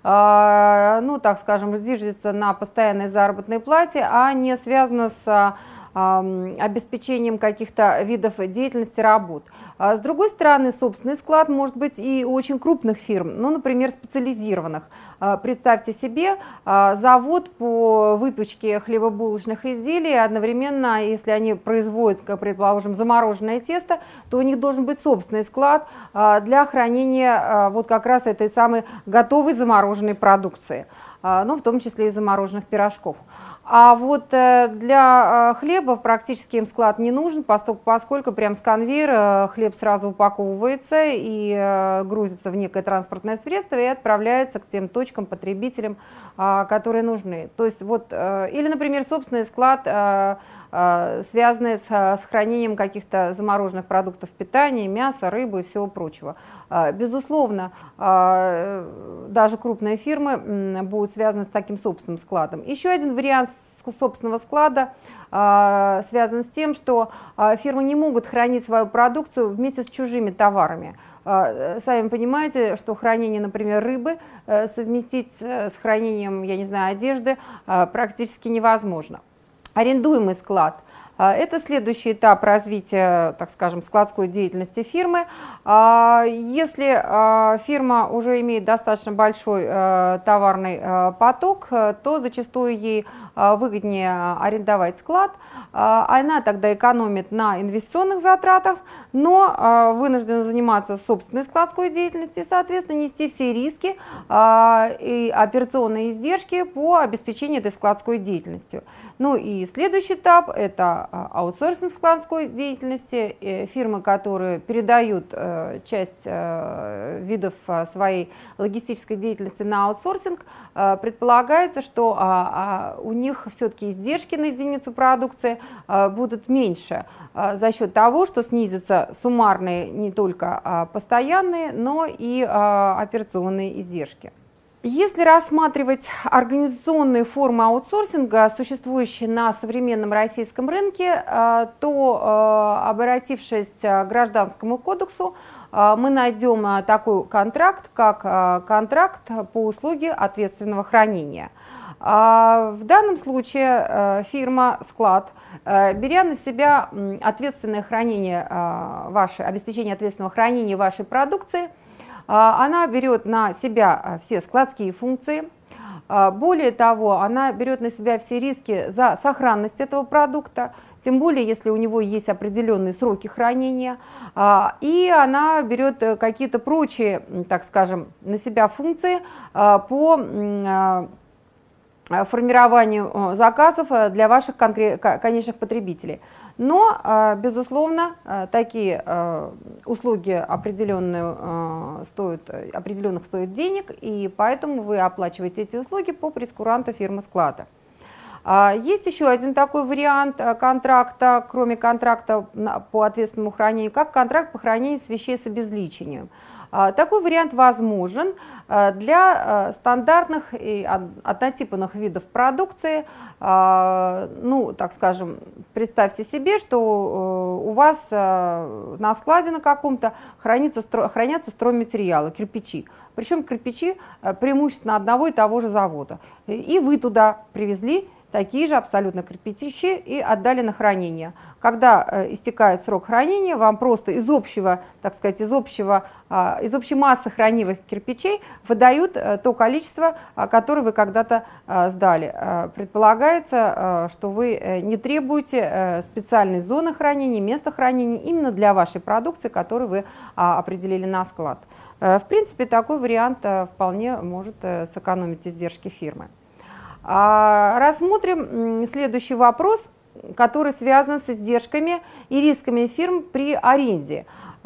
ну так скажем, зиждется на постоянной заработной плате, а не связана с обеспечением каких-то видов деятельности, работ. С другой стороны, собственный склад может быть и у очень крупных фирм, ну, например, специализированных. Представьте себе завод по выпечке хлебобулочных изделий, одновременно, если они производят, как предположим, замороженное тесто, то у них должен быть собственный склад для хранения вот как раз этой самой готовой замороженной продукции, ну, в том числе и замороженных пирожков. А вот для хлеба практически им склад не нужен, поскольку прямо с конвейера хлеб сразу упаковывается и грузится в некое транспортное средство и отправляется к тем точкам, потребителям, которые нужны. То есть вот, или, например, собственный склад, связанные с, с хранением каких-то замороженных продуктов питания, мяса, рыбы и всего прочего. Безусловно, даже крупные фирмы будут связаны с таким собственным складом. Еще один вариант собственного склада связан с тем, что фирмы не могут хранить свою продукцию вместе с чужими товарами. Сами понимаете, что хранение, например, рыбы совместить с хранением, я не знаю, одежды практически невозможно. Арендуемый склад – это следующий этап развития, так скажем, складской деятельности фирмы. Если фирма уже имеет достаточно большой товарный поток, то зачастую ей выгоднее арендовать склад. Она тогда экономит на инвестиционных затратах, но вынуждена заниматься собственной складской деятельностью и, соответственно, нести все риски и операционные издержки по обеспечению этой складской деятельностью. Ну и следующий этап – это аутсорсинг складской деятельности. Фирмы, которые передают часть видов своей логистической деятельности на аутсорсинг, предполагается, что у них все-таки издержки на единицу продукции будут меньше за счет того, что снизятся суммарные не только постоянные, но и операционные издержки. Если рассматривать организационные формы аутсорсинга, существующие на современном российском рынке, то, обратившись к Гражданскому кодексу, мы найдем такой контракт, как контракт по услуге ответственного хранения. В данном случае фирма, склад, беря на себя ответственное хранение вашей, обеспечение ответственного хранения вашей продукции, она берет на себя все складские функции. Более того, она берет на себя все риски за сохранность этого продукта, тем более, если у него есть определенные сроки хранения, и она берет какие-то прочие, так скажем, на себя функции по формированию заказов для ваших конечных потребителей. Но, безусловно, такие услуги определенные стоят, определенных стоят денег, и поэтому вы оплачиваете эти услуги по прескуранту фирмы склада. Есть еще один такой вариант контракта, кроме контракта по ответственному хранению, как контракт по хранению вещей с обезличением. Такой вариант возможен для стандартных и однотипных видов продукции. Ну, так скажем, представьте себе, что у вас на складе на каком-то хранятся, хранятся стройматериалы, кирпичи. Причем кирпичи преимущественно одного и того же завода. И вы туда привезли такие же абсолютно кирпичи и отдали на хранение. Когда э, истекает срок хранения, вам просто из общего, так сказать, из, общего, э, из общей массы хранимых кирпичей выдают э, то количество, э, которое вы когда-то э, сдали. Э, предполагается, э, что вы э, не требуете э, специальной зоны хранения, места хранения именно для вашей продукции, которую вы э, определили на склад. Э, в принципе, такой вариант э, вполне может э, сэкономить издержки фирмы. А, рассмотрим следующий вопрос, который связан с издержками и рисками фирм при аренде.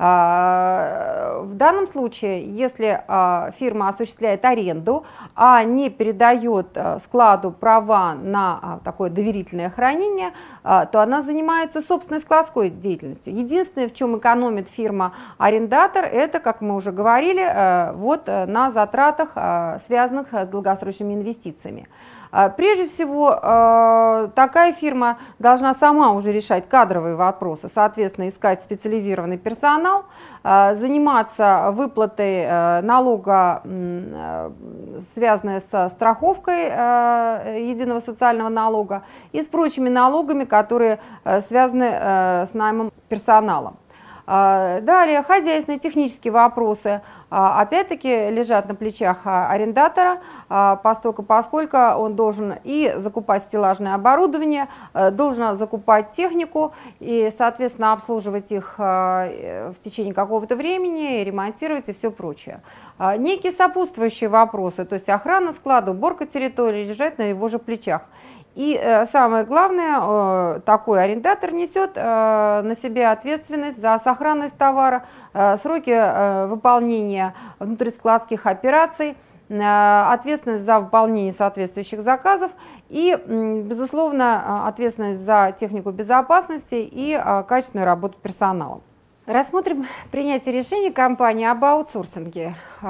А, в данном случае, если а, фирма осуществляет аренду, а не передает а, складу права на а, такое доверительное хранение, а, то она занимается собственной складской деятельностью. Единственное, в чем экономит фирма-арендатор, это, как мы уже говорили, а, вот, а, на затратах, а, связанных с долгосрочными инвестициями. Прежде всего, такая фирма должна сама уже решать кадровые вопросы, соответственно, искать специализированный персонал, заниматься выплатой налога, связанной со страховкой единого социального налога, и с прочими налогами, которые связаны с наймом персонала. Далее, хозяйственные технические вопросы, опять-таки, лежат на плечах арендатора, поскольку, поскольку он должен и закупать стеллажное оборудование, должен закупать технику и, соответственно, обслуживать их в течение какого-то времени, ремонтировать и все прочее. Некие сопутствующие вопросы, то есть охрана склада, уборка территории, лежат на его же плечах. И э, самое главное, э, такой арендатор несет э, на себе ответственность за сохранность товара, э, сроки э, выполнения внутрискладских операций, э, ответственность за выполнение соответствующих заказов и, э, безусловно, ответственность за технику безопасности и э, качественную работу персонала. Рассмотрим принятие решений компании об аутсорсинге.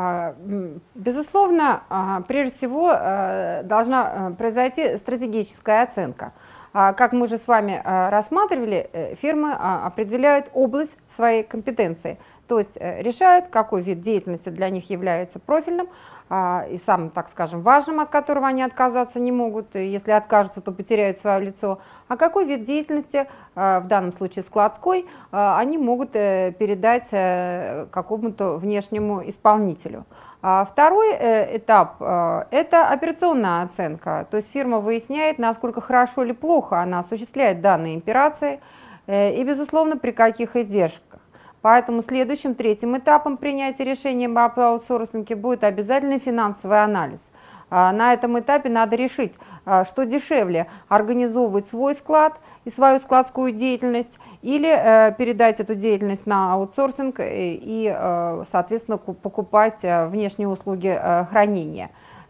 Безусловно, прежде всего должна произойти стратегическая оценка. Как мы же с вами рассматривали, фирмы определяют область своей компетенции, то есть решают, какой вид деятельности для них является профильным и самым, так скажем, важным, от которого они отказаться не могут, и если откажутся, то потеряют свое лицо, а какой вид деятельности, в данном случае складской, они могут передать какому-то внешнему исполнителю. Второй этап – это операционная оценка, то есть фирма выясняет, насколько хорошо или плохо она осуществляет данные операции и, безусловно, при каких издержках. Поэтому следующим, третьим этапом принятия решения об аутсорсинге будет обязательный финансовый анализ. На этом этапе надо решить, что дешевле – организовывать свой склад и свою складскую деятельность или передать эту деятельность на аутсорсинг и, соответственно, покупать внешние услуги хранения.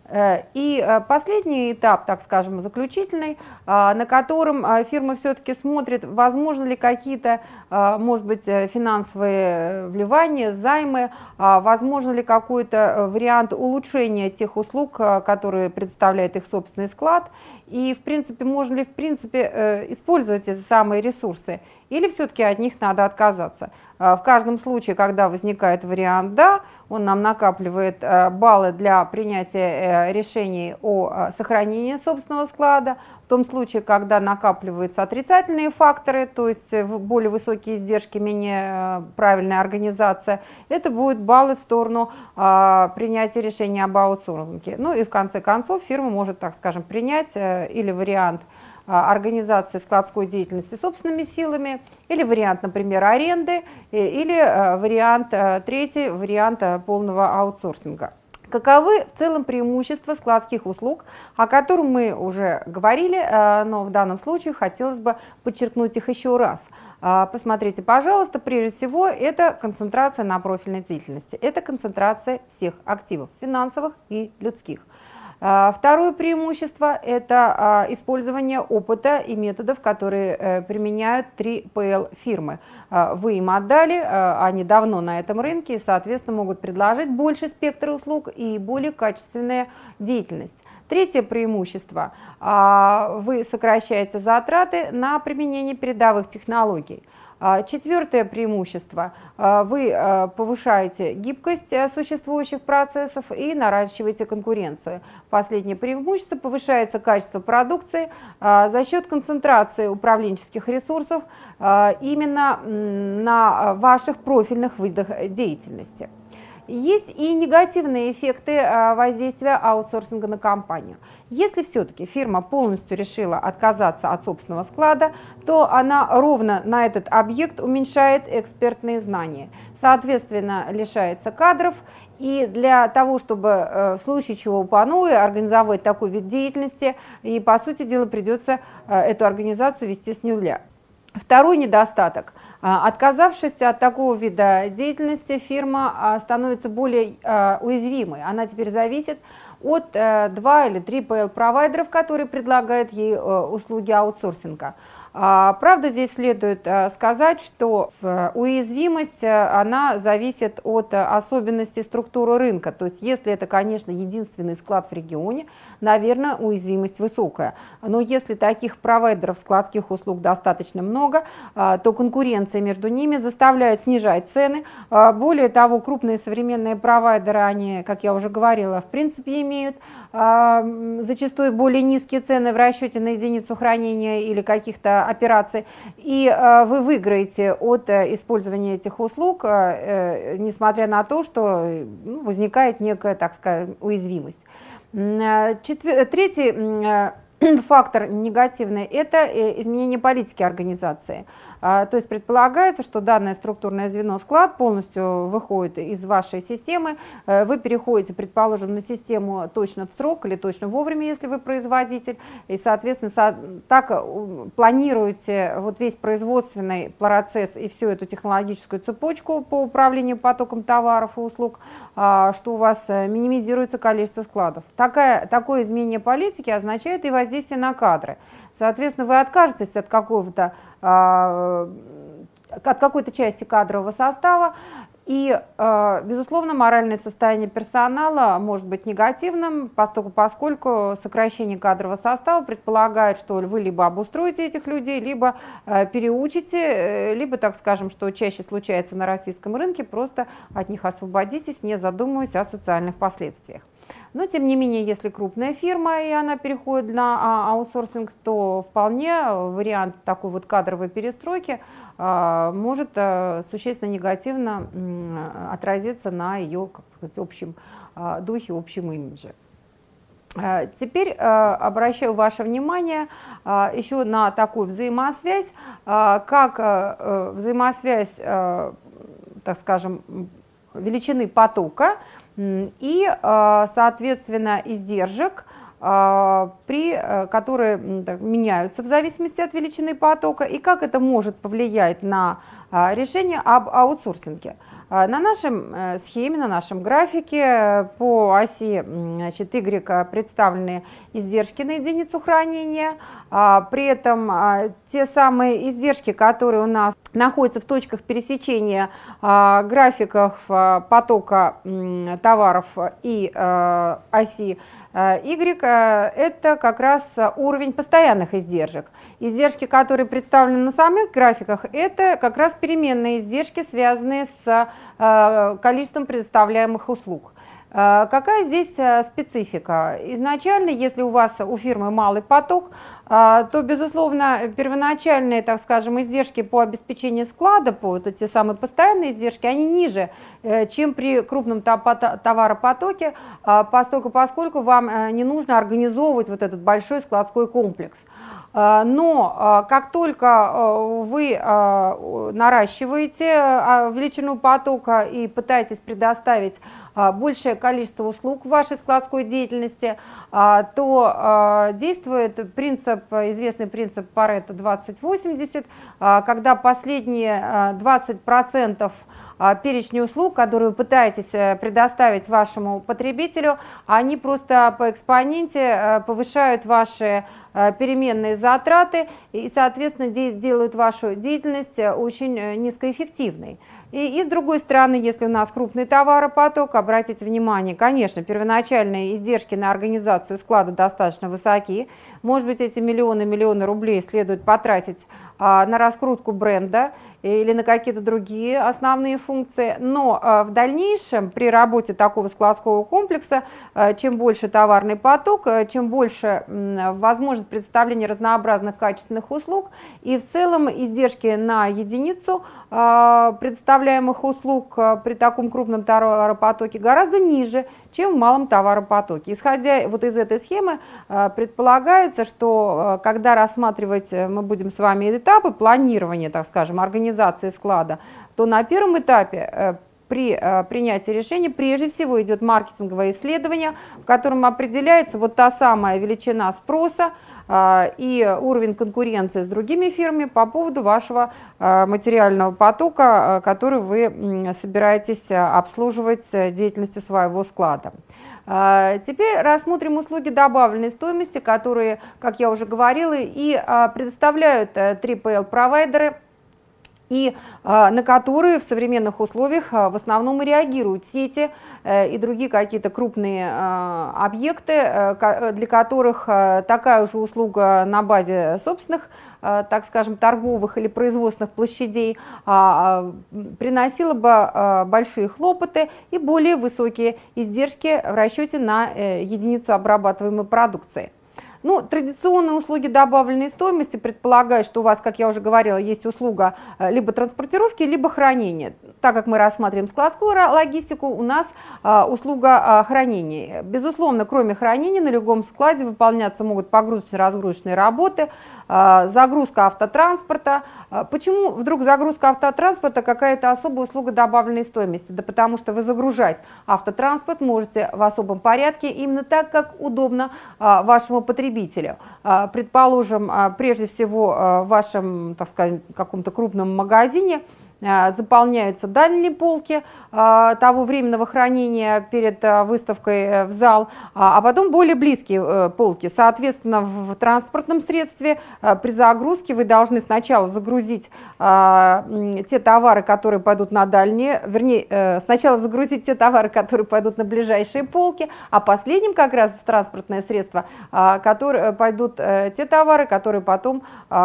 И последний этап, так скажем, заключительный, на котором фирма все-таки смотрит, возможно ли какие-то, может быть, финансовые вливания, займы, возможно ли какой-то вариант улучшения тех услуг, которые представляет их собственный склад, и, в принципе, можно ли, в принципе, использовать эти самые ресурсы, или все-таки от них надо отказаться. В каждом случае, когда возникает вариант «да», он нам накапливает баллы для принятия решений о сохранении собственного склада. В том случае, когда накапливаются отрицательные факторы, то есть более высокие издержки, менее правильная организация, это будут баллы в сторону принятия решения об аутсорсинге. Ну и в конце концов фирма может, так скажем, принять или вариант организации складской деятельности собственными силами, или вариант, например, аренды, или вариант третий, вариант полного аутсорсинга. Каковы в целом преимущества складских услуг, о которых мы уже говорили, но в данном случае хотелось бы подчеркнуть их еще раз. Посмотрите, пожалуйста, прежде всего, это концентрация на профильной деятельности, это концентрация всех активов, финансовых и людских. Второе преимущество – это использование опыта и методов, которые применяют три пэ эл фирмы. Вы им отдали, они давно на этом рынке и, соответственно, могут предложить больший спектр услуг и более качественная деятельность. Третье преимущество – вы сокращаете затраты на применение передовых технологий. Четвертое преимущество – вы повышаете гибкость существующих процессов и наращиваете конкуренцию. Последнее преимущество – повышается качество продукции за счет концентрации управленческих ресурсов именно на ваших профильных видах деятельности. Есть и негативные эффекты воздействия аутсорсинга на компанию. Если все-таки фирма полностью решила отказаться от собственного склада, то она ровно на этот объект уменьшает экспертные знания, соответственно, лишается кадров. И для того, чтобы в случае чего упанули, организовать такой вид деятельности, и по сути дела придется эту организацию вести с нуля. Второй недостаток. Отказавшись от такого вида деятельности, фирма становится более уязвимой. Она теперь зависит от два или три пи эл-провайдеров, которые предлагают ей услуги аутсорсинга. Правда, здесь следует сказать, что уязвимость она зависит от особенностей структуры рынка. То есть, если это, конечно, единственный склад в регионе, наверное, уязвимость высокая. Но если таких провайдеров складских услуг достаточно много, то конкуренция между ними заставляет снижать цены. Более того, крупные современные провайдеры, они, как я уже говорила, в принципе имеют зачастую более низкие цены в расчете на единицу хранения или каких-то операций, и э, вы выиграете от э, использования этих услуг, э, несмотря на то, что ну, возникает некая, так сказать, уязвимость. Четвер... Третий э, фактор негативный – это изменение политики организации. То есть предполагается, что данное структурное звено склад полностью выходит из вашей системы, вы переходите, предположим, на систему точно в срок или точно вовремя, если вы производитель, и, соответственно, так планируете вот весь производственный процесс и всю эту технологическую цепочку по управлению потоком товаров и услуг, что у вас минимизируется количество складов. Такое, такое изменение политики означает и воздействие на кадры. Соответственно, вы откажетесь от какого-то от какой-то части кадрового состава, и, безусловно, моральное состояние персонала может быть негативным, поскольку, поскольку сокращение кадрового состава предполагает, что вы либо обустроите этих людей, либо переучите, либо, так скажем, что чаще случается на российском рынке, просто от них освободитесь, не задумываясь о социальных последствиях. Но, тем не менее, если крупная фирма и она переходит на аутсорсинг, то вполне вариант такой вот кадровой перестройки может существенно негативно отразиться на ее, как сказать, общем духе, общем имидже. Теперь обращаю ваше внимание еще на такую взаимосвязь, как взаимосвязь, так скажем, величины потока и, соответственно, издержек, при, которые меняются в зависимости от величины потока, и как это может повлиять на решение об аутсорсинге. На нашем схеме, на нашем графике по оси значит, Y представлены издержки на единицу хранения. При этом те самые издержки, которые у нас находятся в точках пересечения графиков потока товаров и оси Y, это как раз уровень постоянных издержек. Издержки, которые представлены на самих графиках, это как раз переменные издержки, связанные с количеством предоставляемых услуг. Какая здесь специфика? Изначально, если у вас у фирмы малый поток, то, безусловно, первоначальные, так скажем, издержки по обеспечению склада, по вот эти самые постоянные издержки, они ниже, чем при крупном товаропотоке, поскольку, поскольку вам не нужно организовывать вот этот большой складской комплекс. Но как только вы наращиваете величину потока и пытаетесь предоставить большее количество услуг в вашей складской деятельности, то действует принцип, известный принцип Парето двадцать восемьдесят, когда последние двадцать процентов перечня услуг, которые вы пытаетесь предоставить вашему потребителю, они просто по экспоненте повышают ваши переменные затраты и, соответственно, делают вашу деятельность очень низкоэффективной. И, и с другой стороны, если у нас крупный товаропоток, обратите внимание, конечно, первоначальные издержки на организацию склада достаточно высоки. Может быть, эти миллионы-миллионы рублей следует потратить а, на раскрутку бренда или на какие-то другие основные функции. Но в дальнейшем при работе такого складского комплекса, чем больше товарный поток, чем больше возможность предоставления разнообразных качественных услуг, и в целом издержки на единицу предоставляемых услуг при таком крупном товаропотоке гораздо ниже, чем в малом товаропотоке. Исходя вот из этой схемы, предполагается, что когда рассматривать мы будем с вами этапы планирования, так скажем, организации склада, то на первом этапе при принятии решения прежде всего идет маркетинговое исследование, в котором определяется вот та самая величина спроса и уровень конкуренции с другими фирмами по поводу вашего материального потока, который вы собираетесь обслуживать деятельностью своего склада. Теперь рассмотрим услуги добавленной стоимости, которые, как я уже говорила, и предоставляют три пэ эл-провайдеры, и э, на которые в современных условиях э, в основном и реагируют сети э, и другие какие-то крупные э, объекты, э, для которых э, такая же услуга на базе собственных, э, так скажем, торговых или производственных площадей э, э, приносила бы э, большие хлопоты и более высокие издержки в расчете на э, единицу обрабатываемой продукции. Ну, традиционные услуги добавленной стоимости предполагают, что у вас, как я уже говорила, есть услуга либо транспортировки, либо хранения. Так как мы рассматриваем складскую логистику, у нас а, услуга а, хранения. Безусловно, кроме хранения, на любом складе выполняться могут погрузочно-разгрузочные работы, а, загрузка автотранспорта. А, почему вдруг загрузка автотранспорта какая-то особая услуга добавленной стоимости? Да потому что вы загружать автотранспорт можете в особом порядке, именно так, как удобно а, вашему потребителю. Предположим, прежде всего в вашем, так сказать, каком-то крупном магазине заполняются дальние полки того временного хранения перед выставкой в зал, а потом более близкие полки. Соответственно, в транспортном средстве при загрузке вы должны сначала загрузить те товары, которые пойдут на дальние, вернее, сначала загрузить те товары, которые пойдут на ближайшие полки, а последним как раз в транспортное средство, которые пойдут те товары, которые потом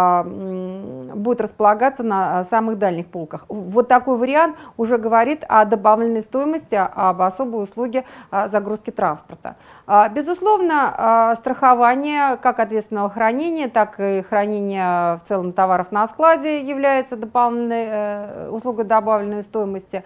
будут располагаться на самых дальних полках. Вот такой вариант уже говорит о добавленной стоимости, об особой услуге загрузки транспорта. Безусловно, страхование как ответственного хранения, так и хранение в целом товаров на складе является дополнительной услугой добавленной стоимости.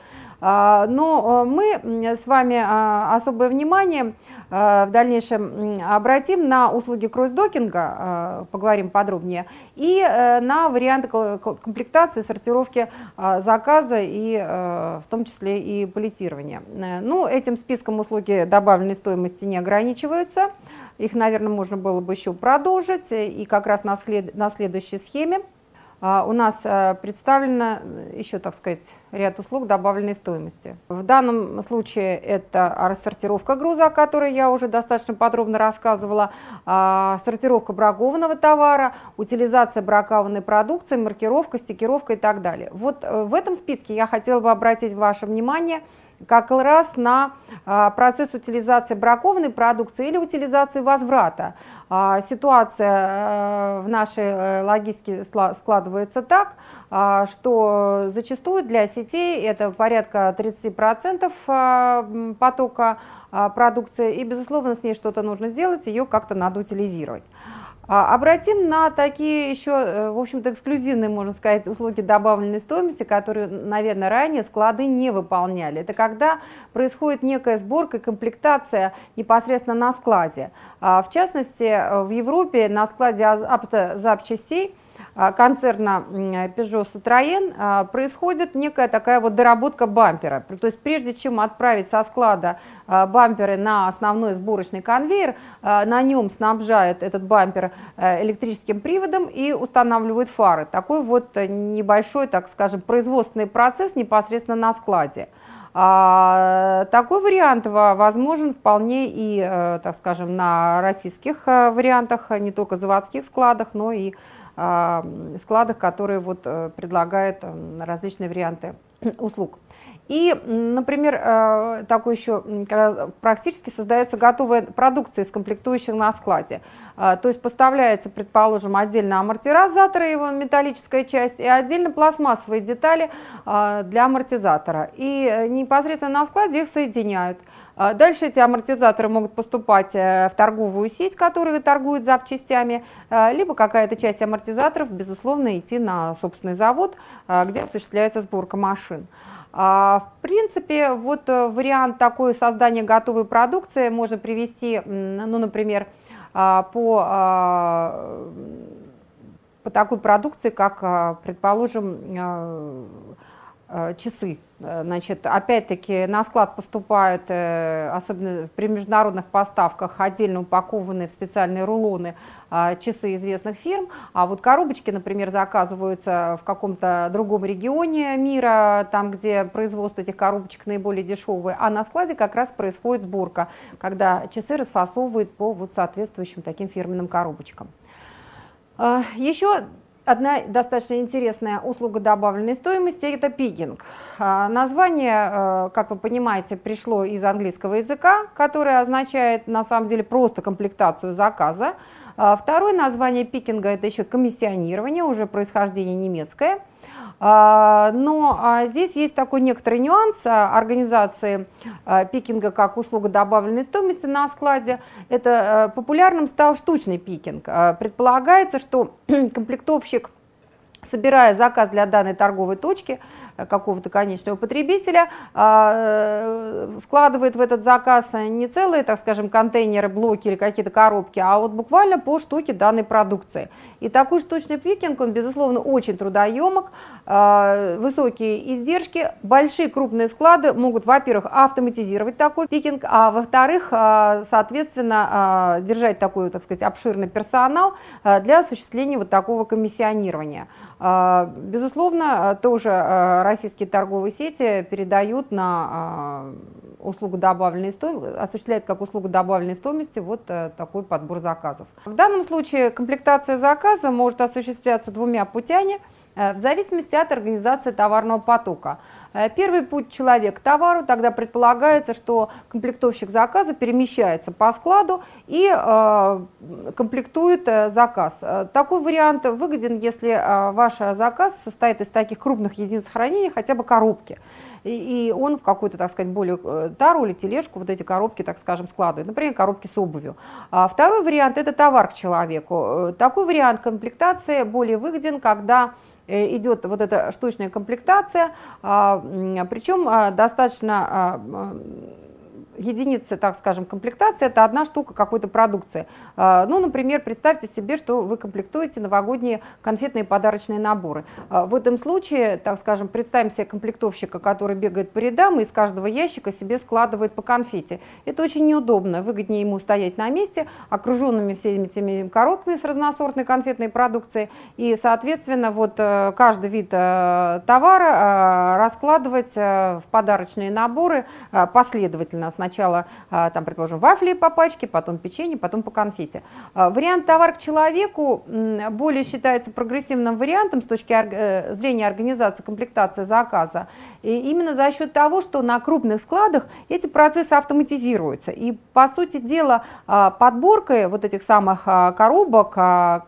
Но мы с вами особое внимание в дальнейшем обратим на услуги кросс-докинга, поговорим подробнее, и на варианты комплектации, сортировки заказа и в том числе и паллетирования. Ну, этим списком услуги добавленной стоимости не ограничиваются, их, наверное, можно было бы еще продолжить, и как раз на, след... на следующей схеме у нас представлено еще, так сказать, ряд услуг добавленной стоимости. В данном случае это рассортировка груза, о которой я уже достаточно подробно рассказывала, сортировка бракованного товара, утилизация бракованной продукции, маркировка, стикировка и так далее. Вот в этом списке я хотела бы обратить ваше внимание как раз на процесс утилизации бракованной продукции или утилизации возврата. Ситуация в нашей логистике складывается так, что зачастую для сетей это порядка тридцати процентов потока продукции, и, безусловно, с ней что-то нужно делать, ее как-то надо утилизировать. Обратим на такие еще, в общем-то, эксклюзивные, можно сказать, услуги добавленной стоимости, которые, наверное, ранее склады не выполняли. Это когда происходит некая сборка и комплектация непосредственно на складе. В частности, в Европе на складе автозапчастей концерна Peugeot Citroën происходит некая такая вот доработка бампера. То есть прежде чем отправить со склада бамперы на основной сборочный конвейер, на нем снабжают этот бампер электрическим приводом и устанавливают фары. Такой вот небольшой, так скажем, производственный процесс непосредственно на складе. Такой вариант возможен вполне и, так скажем, на российских вариантах, не только заводских складах, но и складах, которые вот предлагают различные варианты услуг. И, например, такой еще, когда практически создается готовая продукция из комплектующих на складе. То есть поставляется, предположим, отдельно амортизатор, его металлическая часть, и отдельно пластмассовые детали для амортизатора. И непосредственно на складе их соединяют. Дальше эти амортизаторы могут поступать в торговую сеть, которая торгует запчастями, либо какая-то часть амортизаторов, безусловно, идти на собственный завод, где осуществляется сборка машин. В принципе, вот вариант такой создания готовой продукции можно привести, ну, например, по, по такой продукции, как, предположим, часы. Значит, опять-таки на склад поступают, особенно при международных поставках, отдельно упакованные в специальные рулоны часы известных фирм, а вот коробочки, например, заказываются в каком-то другом регионе мира, там, где производство этих коробочек наиболее дешевое, а на складе как раз происходит сборка, когда часы расфасовывают по вот соответствующим таким фирменным коробочкам. Еще одна достаточно интересная услуга добавленной стоимости – это пикинг. Название, как вы понимаете, пришло из английского языка, которое означает на самом деле просто комплектацию заказа. Второе название пикинга – это еще комиссионирование, уже происхождение немецкое. Но здесь есть такой некоторый нюанс организации пикинга как услуга добавленной стоимости на складе. Это популярным стал штучный пикинг. Предполагается, что комплектовщик, собирая заказ для данной торговой точки, какого-то конечного потребителя, складывает в этот заказ не целые, так скажем, контейнеры, блоки или какие-то коробки, а вот буквально по штуке данной продукции. И такой штучный пикинг, он, безусловно, очень трудоемок, высокие издержки, большие крупные склады могут, во-первых, автоматизировать такой пикинг, а во-вторых, соответственно, держать такой, так сказать, обширный персонал для осуществления вот такого комиссионирования. Безусловно, тоже российские торговые сети передают на услугу добавленной стоимости, осуществляют как услугу добавленной стоимости вот такой подбор заказов. В данном случае комплектация заказа может осуществляться двумя путями в зависимости от организации товарного потока. Первый путь — человек к товару, тогда предполагается, что комплектовщик заказа перемещается по складу и э, комплектует э, заказ. Такой вариант выгоден, если э, ваш заказ состоит из таких крупных единиц хранения, хотя бы коробки. И, и он в какую-то, так сказать, более э, тару или тележку вот эти коробки, так скажем, складывает, например, коробки с обувью. А второй вариант — это товар к человеку. Такой вариант комплектации более выгоден, когда идет вот эта штучная комплектация, причем достаточно единицы, так скажем, комплектации — это одна штука какой-то продукции. Ну, например, представьте себе, что вы комплектуете новогодние конфетные подарочные наборы. В этом случае, так скажем, представим себе комплектовщика, который бегает по рядам и из каждого ящика себе складывает по конфете. Это очень неудобно, выгоднее ему стоять на месте, окруженными всеми этими коробками с разносортной конфетной продукцией, и, соответственно, вот каждый вид товара раскладывать в подарочные наборы последовательно. Сначала, там, предположим, вафли по пачке, потом печенье, потом по конфете. Вариант товар к человеку более считается прогрессивным вариантом с точки зрения организации комплектации заказа. И именно за счет того, что на крупных складах эти процессы автоматизируются. И, по сути дела, подборкой вот этих самых коробок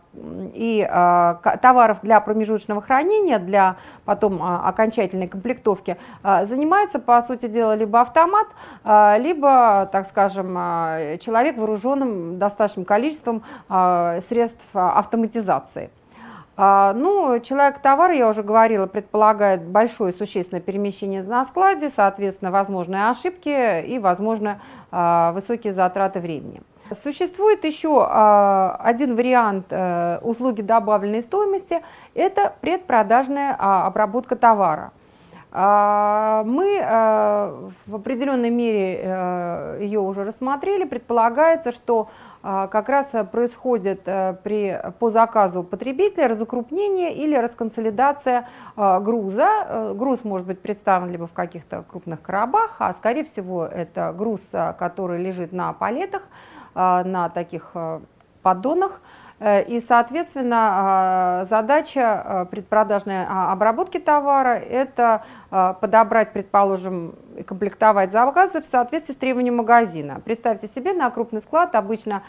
и товаров для промежуточного хранения, для потом окончательной комплектовки, занимается, по сути дела, либо автомат, либо, так скажем, человек, вооруженным достаточным количеством средств автоматизации. Ну, человек-товар, я уже говорила, предполагает большое существенное перемещение на складе, соответственно, возможные ошибки и, возможно, высокие затраты времени. Существует еще один вариант услуги добавленной стоимости – это предпродажная обработка товара. Мы в определенной мере ее уже рассмотрели. Предполагается, что как раз происходит при, по заказу потребителя разукрупнение или расконсолидация груза. Груз может быть представлен либо в каких-то крупных коробах, а скорее всего это груз, который лежит на палетах, на таких поддонах. И, соответственно, задача предпродажной обработки товара – это подобрать, предположим, и комплектовать заказы в соответствии с требованием магазина. Представьте себе, на крупный склад обычно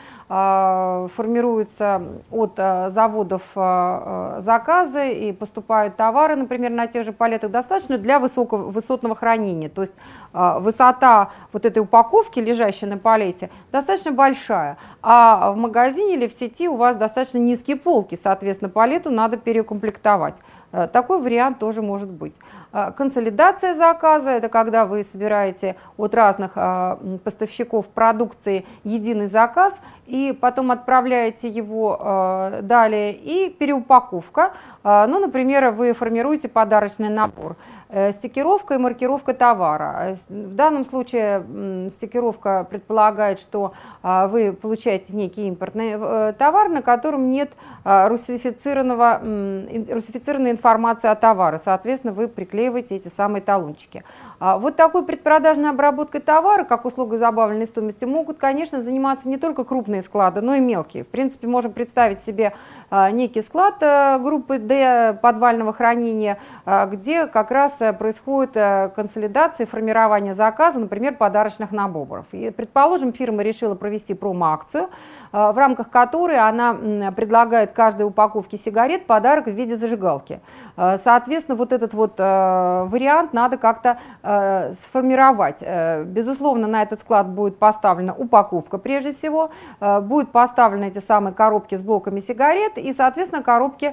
э, формируются от э, заводов э, заказы и поступают товары, например, на тех же палетах, достаточно для высокого, высотного хранения. То есть э, высота вот этой упаковки, лежащей на палете, достаточно большая, а в магазине или в сети у вас достаточно низкие полки, соответственно, палету надо переукомплектовать. Такой вариант тоже может быть. Консолидация заказа – это когда вы собираете от разных поставщиков продукции единый заказ и потом отправляете его далее, и переупаковка. Ну, например, вы формируете подарочный набор. Стикировка и маркировка товара. В данном случае стикировка предполагает, что вы получаете некий импортный товар, на котором нет русифицированного, русифицированной информации о товаре. Соответственно, вы приклеиваете эти самые талончики. Вот такой предпродажной обработкой товара, как услуга добавленной стоимости, могут, конечно, заниматься не только крупные склады, но и мелкие. В принципе, можем представить себе некий склад группы D подвального хранения, где как раз происходит консолидация и формирование заказа, например, подарочных наборов. И, предположим, фирма решила провести промо-акцию, в рамках которой она предлагает каждой упаковке сигарет подарок в виде зажигалки. Соответственно, вот этот вот вариант надо как-то сформировать. Безусловно, на этот склад будет поставлена упаковка прежде всего, будут поставлены эти самые коробки с блоками сигарет и, соответственно, коробки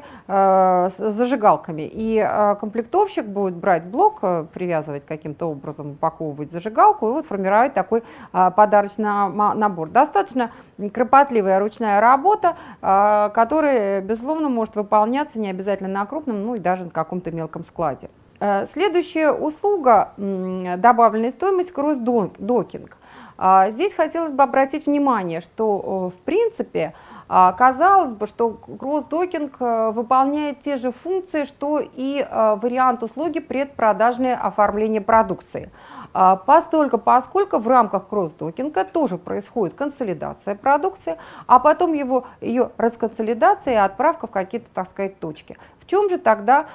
с зажигалками. И комплектовщик будет брать блок, привязывать каким-то образом, упаковывать зажигалку и вот формировать такой подарочный набор. Достаточно кропотливая ручная работа, которая, безусловно, может выполняться не обязательно на крупном, ну и даже на каком-то мелком складе. Следующая услуга – добавленная стоимость кросс-докинг. Здесь хотелось бы обратить внимание, что, в принципе, казалось бы, что кросс-докинг выполняет те же функции, что и вариант услуги предпродажное оформление продукции. Постольку, поскольку в рамках кросс-докинга тоже происходит консолидация продукции, а потом его, ее расконсолидация и отправка в какие-то, так сказать, точки. В чем же тогда,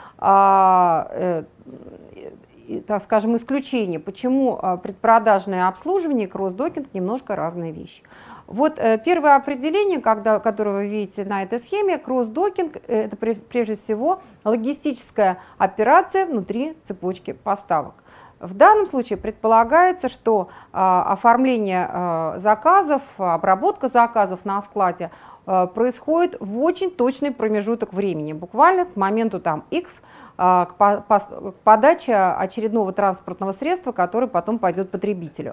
э, э, так скажем, исключение? Почему предпродажное обслуживание и кросс-докинг немножко разные вещи? Вот э, первое определение, когда, которое вы видите на этой схеме, кросс-докинг – это прежде всего логистическая операция внутри цепочки поставок. В данном случае предполагается, что э, оформление э, заказов, обработка заказов на складе э, происходит в очень точный промежуток времени, буквально к моменту там X, э, к, по, по, к подаче очередного транспортного средства, которое потом пойдет потребителю.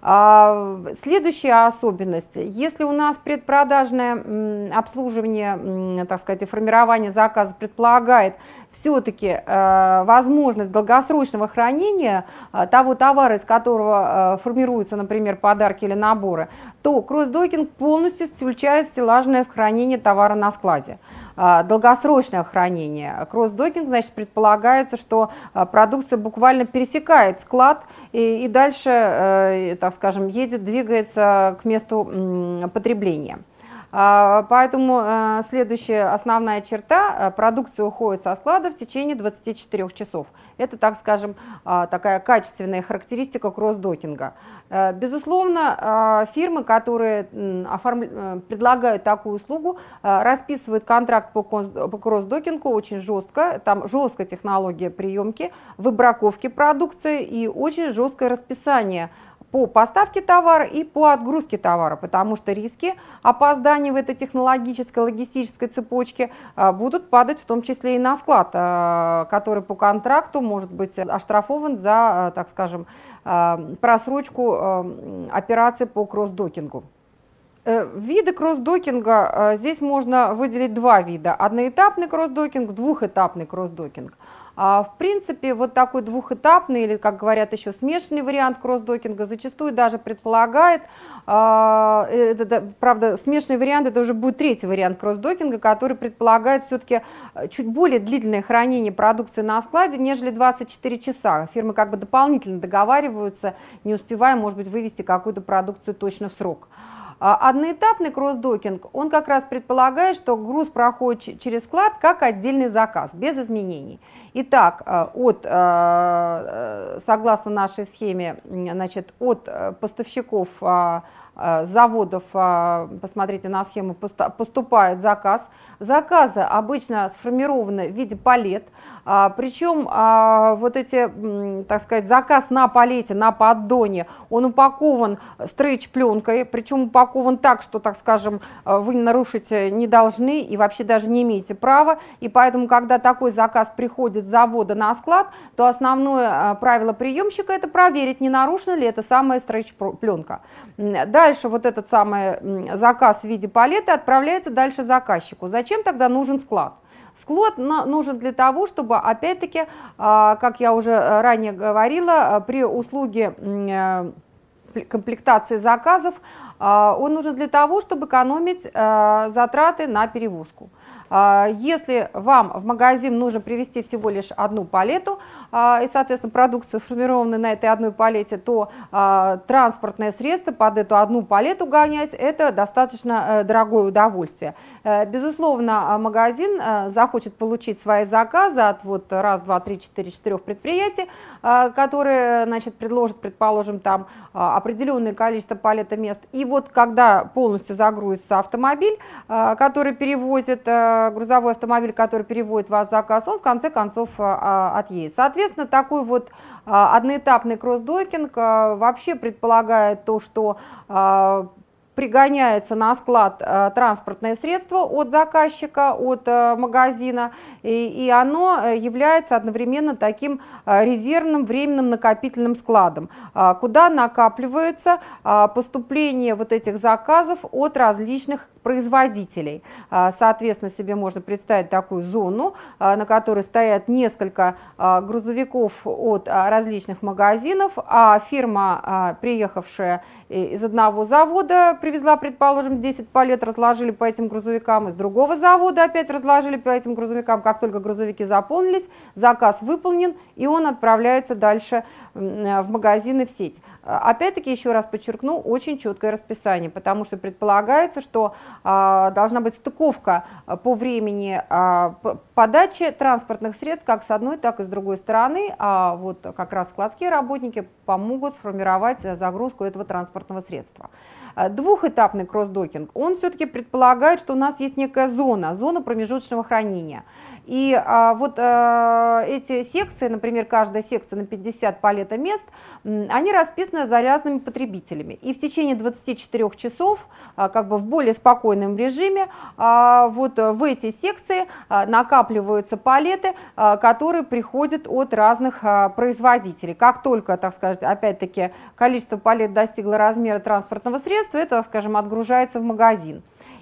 Э, следующая особенность: если у нас предпродажное обслуживание, так сказать, и формирование заказа предполагает все-таки э, возможность долгосрочного хранения э, того товара, из которого э, формируются, например, подарки или наборы, то кросс-докинг полностью исключает стеллажное хранение товара на складе. Э, долгосрочное хранение. Кросс-докинг, значит, предполагается, что э, продукция буквально пересекает склад и, и дальше, э, так скажем, едет, двигается к месту э, потребления. Поэтому следующая основная черта: продукция уходит со склада в течение двадцати четырёх часов. Это, так скажем, такая качественная характеристика кросс-докинга. Безусловно, фирмы, которые оформ... предлагают такую услугу, расписывают контракт по кросс-докингу очень жестко. Там жесткая технология приемки, выбраковки продукции и очень жесткое расписание по поставке товара и по отгрузке товара, потому что риски опоздания в этой технологической, логистической цепочке будут падать в том числе и на склад, который по контракту может быть оштрафован за, так скажем, просрочку операций по кросс-докингу. Виды кросс-докинга здесь можно выделить два вида: одноэтапный кросс-докинг, двухэтапный кросс-докинг. В принципе, вот такой двухэтапный, или, как говорят, еще смешанный вариант кросс-докинга зачастую даже предполагает, это, правда, смешанный вариант, это уже будет третий вариант кросс-докинга, который предполагает все-таки чуть более длительное хранение продукции на складе, нежели двадцать четыре часа. Фирмы как бы дополнительно договариваются, не успевая, может быть, вывести какую-то продукцию точно в срок. Одноэтапный кросс-докинг, он как раз предполагает, что груз проходит через склад как отдельный заказ, без изменений. Итак, от, согласно нашей схеме, значит, от поставщиков заводов, посмотрите на схему, поступает заказ. Заказы обычно сформированы в виде палет, причем вот эти, так сказать, заказ на палете, на поддоне, он упакован стрейч-пленкой, причем упакован так, что, так скажем, вы нарушить не должны и вообще даже не имеете права. И поэтому, когда такой заказ приходит с завода на склад, то основное правило приемщика – это проверить, не нарушена ли эта самая стрейч-пленка. Дальше вот этот самый заказ в виде палеты отправляется дальше заказчику. Зачем тогда нужен склад? Склад нужен для того, чтобы, опять-таки, как я уже ранее говорила, при услуге комплектации заказов, он нужен для того, чтобы экономить затраты на перевозку. Если вам в магазин нужно привезти всего лишь одну палету, и, соответственно, продукция сформирована на этой одной палете, то транспортное средство под эту одну палету гонять – это достаточно дорогое удовольствие. Безусловно, магазин захочет получить свои заказы от вот раз, два, три, четыре, четырех предприятий, которые, значит, предложат, предположим, там определенное количество палетомест. И вот когда полностью загрузится автомобиль, который перевозит, грузовой автомобиль, который переводит ваш заказ, он в конце концов отъедет. Соответственно, такой вот одноэтапный кросс-докинг вообще предполагает то, что пригоняется на склад э, транспортное средство от заказчика, от э, магазина, и, и оно является одновременно таким э, резервным временным накопительным складом, э, куда накапливается э, поступление вот этих заказов от различных производителей. Соответственно, себе можно представить такую зону, на которой стоят несколько грузовиков от различных магазинов, а фирма, приехавшая из одного завода, привезла, предположим, десять палет, разложили по этим грузовикам, из другого завода опять разложили по этим грузовикам. Как только грузовики заполнились, заказ выполнен, и он отправляется дальше в магазины, в сеть. Опять-таки, еще раз подчеркну, очень четкое расписание, потому что предполагается, что а, должна быть стыковка по времени а, подачи транспортных средств как с одной, так и с другой стороны, а вот как раз складские работники помогут сформировать загрузку этого транспортного средства. Двухэтапный кросс-докинг, он все-таки предполагает, что у нас есть некая зона, зона промежуточного хранения. И а, вот а, эти секции, например, каждая секция на пятьдесят палетомест, они расписаны за разными потребителями. И в течение двадцати четырёх часов, а, как бы в более спокойном режиме, а, вот в эти секции а, накапливаются палеты, а, которые приходят от разных а, производителей. Как только, так сказать, опять-таки количество палет достигло размера транспортного средства, это, скажем, отгружается в магазин.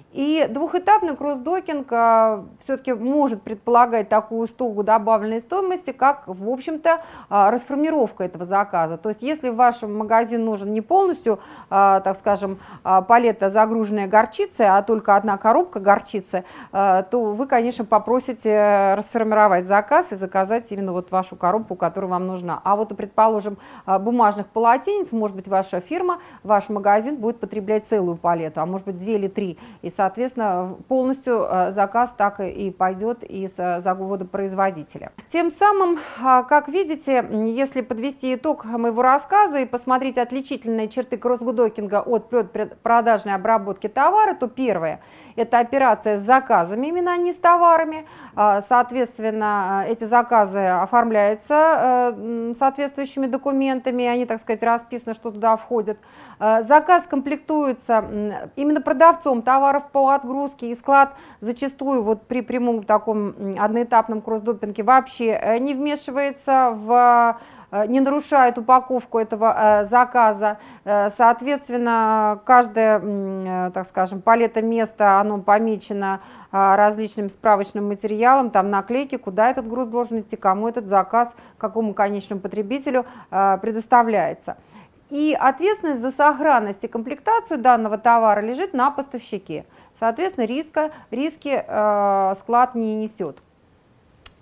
И двухэтапный кросс-докинг а, все-таки может предполагать такую услугу добавленной стоимости, как, в общем-то, а, расформировка этого заказа. То есть, если в вашем магазин нужен не полностью, а, так скажем, а, палета, загруженная горчицей, а только одна коробка горчицы, а, то вы, конечно, попросите расформировать заказ и заказать именно вот вашу коробку, которая вам нужна. А вот, предположим, бумажных полотенец, может быть, ваша фирма, ваш магазин будет потреблять целую палету, а может быть, две или три. И, соответственно, полностью заказ так и пойдет из завода производителя. Тем самым, как видите, если подвести итог моего рассказа и посмотреть отличительные черты кросс-докинга от предпродажной обработки товара, то первое – это операция с заказами, именно не с товарами. Соответственно, эти заказы оформляются соответствующими документами, они, так сказать, расписаны, что туда входит. Заказ комплектуется именно продавцом товаров по отгрузке, и склад зачастую вот при прямом таком одноэтапном кросс-докинге вообще не вмешивается в, не нарушает упаковку этого заказа. Соответственно, каждое, так скажем, палетоместо, оно помечено различным справочным материалом, там наклейки, куда этот груз должен идти, кому этот заказ, какому конечному потребителю предоставляется. И ответственность за сохранность и комплектацию данного товара лежит на поставщике. Соответственно, риска, риски э, склад не несет.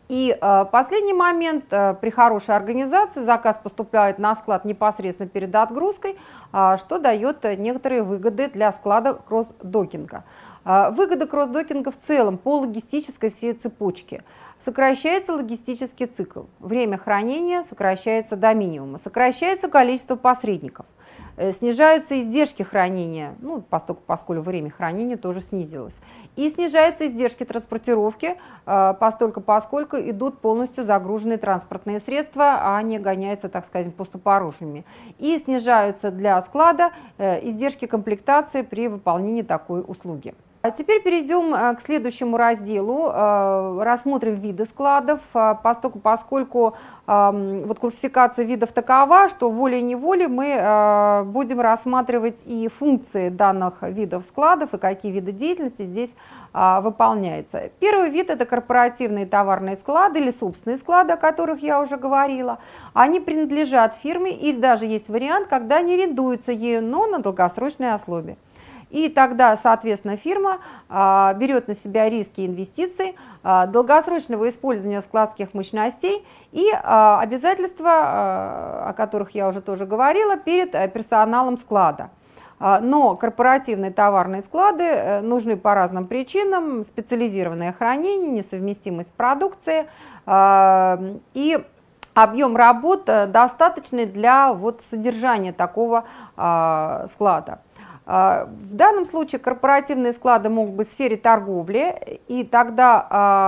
И э, последний момент, э, при хорошей организации заказ поступает на склад непосредственно перед отгрузкой, э, что дает некоторые выгоды для склада кросс-докинга. Э, выгоды кросс-докинга в целом по логистической всей цепочке. Сокращается логистический цикл, время хранения сокращается до минимума, сокращается количество посредников. Снижаются издержки хранения, ну, поскольку, поскольку время хранения тоже снизилось. И снижаются издержки транспортировки, постольку, поскольку идут полностью загруженные транспортные средства, а не гоняются, так сказать, пустопорожними. И снижаются для склада издержки комплектации при выполнении такой услуги. А теперь перейдем к следующему разделу, рассмотрим виды складов, поскольку, поскольку вот классификация видов такова, что волей-неволей мы будем рассматривать и функции данных видов складов, и какие виды деятельности здесь выполняются. Первый вид – это корпоративные товарные склады или собственные склады, о которых я уже говорила. Они принадлежат фирме, или даже есть вариант, когда они арендуются ею, но на долгосрочной основе. И тогда, соответственно, фирма а, берет на себя риски инвестиций, а, долгосрочного использования складских мощностей и а, обязательства, а, о которых я уже тоже говорила, перед а, персоналом склада. А, но корпоративные товарные склады а, нужны по разным причинам: специализированное хранение, несовместимость продукции а, и объем работ достаточный для вот, содержания такого а, склада. В данном случае корпоративные склады могут быть в сфере торговли, и тогда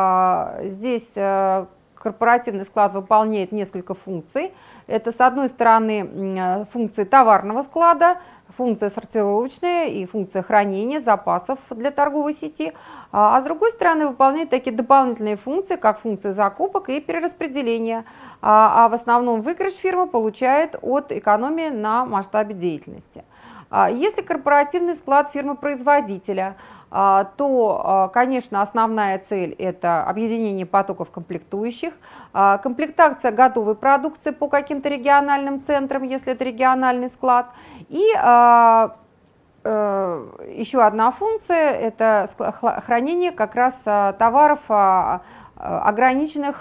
а, здесь а, корпоративный склад выполняет несколько функций. Это, с одной стороны, функции товарного склада, функция сортировочная и функция хранения запасов для торговой сети, а, а с другой стороны выполняет такие дополнительные функции, как функции закупок и перераспределения, а, а в основном выигрыш фирма получает от экономии на масштабе деятельности. Если корпоративный склад фирмы-производителя, то, конечно, основная цель – это объединение потоков комплектующих, комплектация готовой продукции по каким-то региональным центрам, если это региональный склад. И еще одна функция – это хранение как раз товаров, ограниченных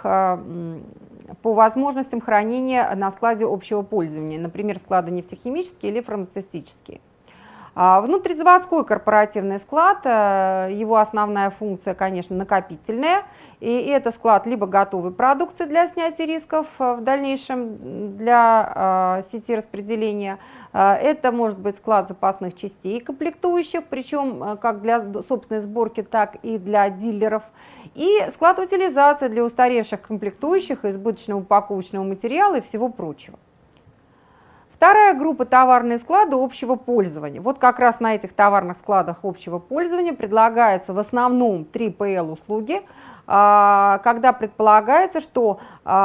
по возможностям хранения на складе общего пользования, например, склады нефтехимические или фармацевтические. Внутризаводской корпоративный склад, его основная функция, конечно, накопительная, и это склад либо готовой продукции для снятия рисков в дальнейшем для сети распределения, это может быть склад запасных частей комплектующих, причем как для собственной сборки, так и для дилеров, и склад утилизации для устаревших комплектующих, избыточного упаковочного материала и всего прочего. Вторая группа – товарные склады общего пользования. Вот как раз на этих товарных складах общего пользования предлагается в основном три пэ эл услуги, когда предполагается, что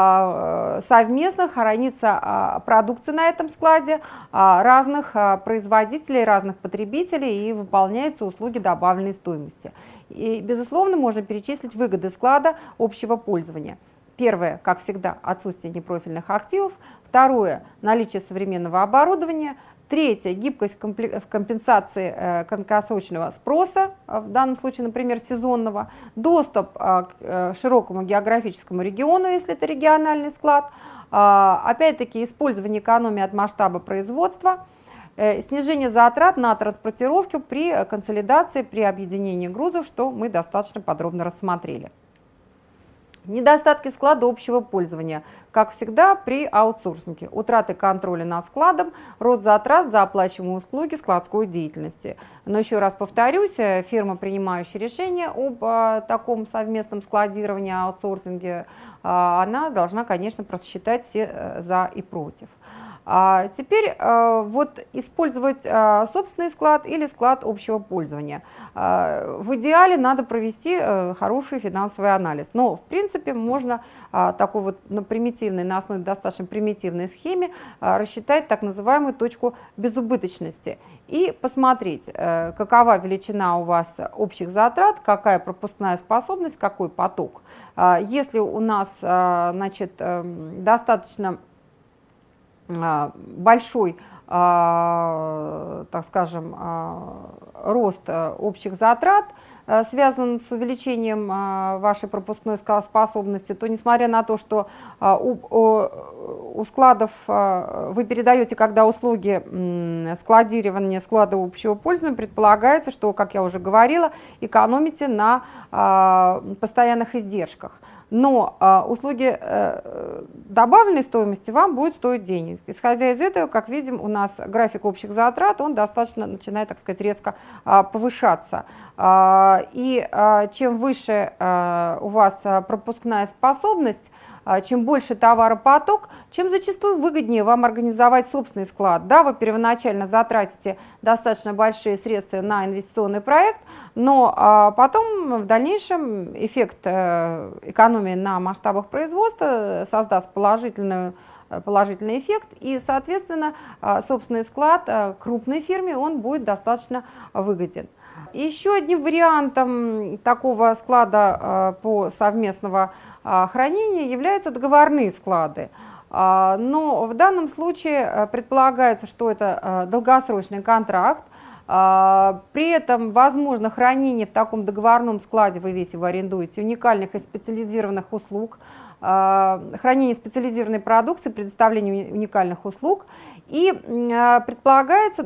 совместно хранится продукция на этом складе разных производителей, разных потребителей и выполняются услуги добавленной стоимости. И, безусловно, можно перечислить выгоды склада общего пользования. Первое, как всегда, отсутствие непрофильных активов. Второе, наличие современного оборудования. Третье, гибкость в компенсации краткосрочного спроса, в данном случае, например, сезонного. Доступ к широкому географическому региону, если это региональный склад. Опять-таки, использование экономии от масштаба производства. Снижение затрат на транспортировку при консолидации, при объединении грузов, что мы достаточно подробно рассмотрели. Недостатки склада общего пользования, как всегда при аутсорсинге: утраты контроля над складом, рост затрат за оплачиваемые услуги складской деятельности. Но еще раз повторюсь, фирма, принимающая решение об а, таком совместном складировании, аутсорсинге, а, она должна, конечно, просчитать все а, за и против. А теперь а, вот использовать а, собственный склад или склад общего пользования. А, в идеале надо провести а, хороший финансовый анализ, но в принципе можно а, такой вот на примитивной, на основе достаточно примитивной схеме а, рассчитать так называемую точку безубыточности и посмотреть, а, какова величина у вас общих затрат, какая пропускная способность, какой поток. А, если у нас а, значит, а, достаточно большой, так скажем, рост общих затрат связан с увеличением вашей пропускной способности, то несмотря на то, что у, у складов вы передаете, когда услуги складирования, склада общего пользования, предполагается, что, как я уже говорила, экономите на постоянных издержках. Но э, услуги э, добавленной стоимости вам будут стоить денег. Исходя из этого, как видим, у нас график общих затрат, он достаточно начинает, так сказать, резко э, повышаться. Э, и э, чем выше э, у вас пропускная способность, чем больше товаропоток, чем зачастую выгоднее вам организовать собственный склад. Да, вы первоначально затратите достаточно большие средства на инвестиционный проект, но а, потом в дальнейшем эффект э, экономии на масштабах производства создаст положительную, положительный эффект, и, соответственно, собственный склад крупной фирме он будет достаточно выгоден. Еще одним вариантом такого склада по совместного хранения являются договорные склады. Но в данном случае предполагается, что это долгосрочный контракт. При этом возможно хранение в таком договорном складе, вы весь его арендуете, уникальных и специализированных услуг, хранение специализированной продукции, предоставление уникальных услуг. И предполагается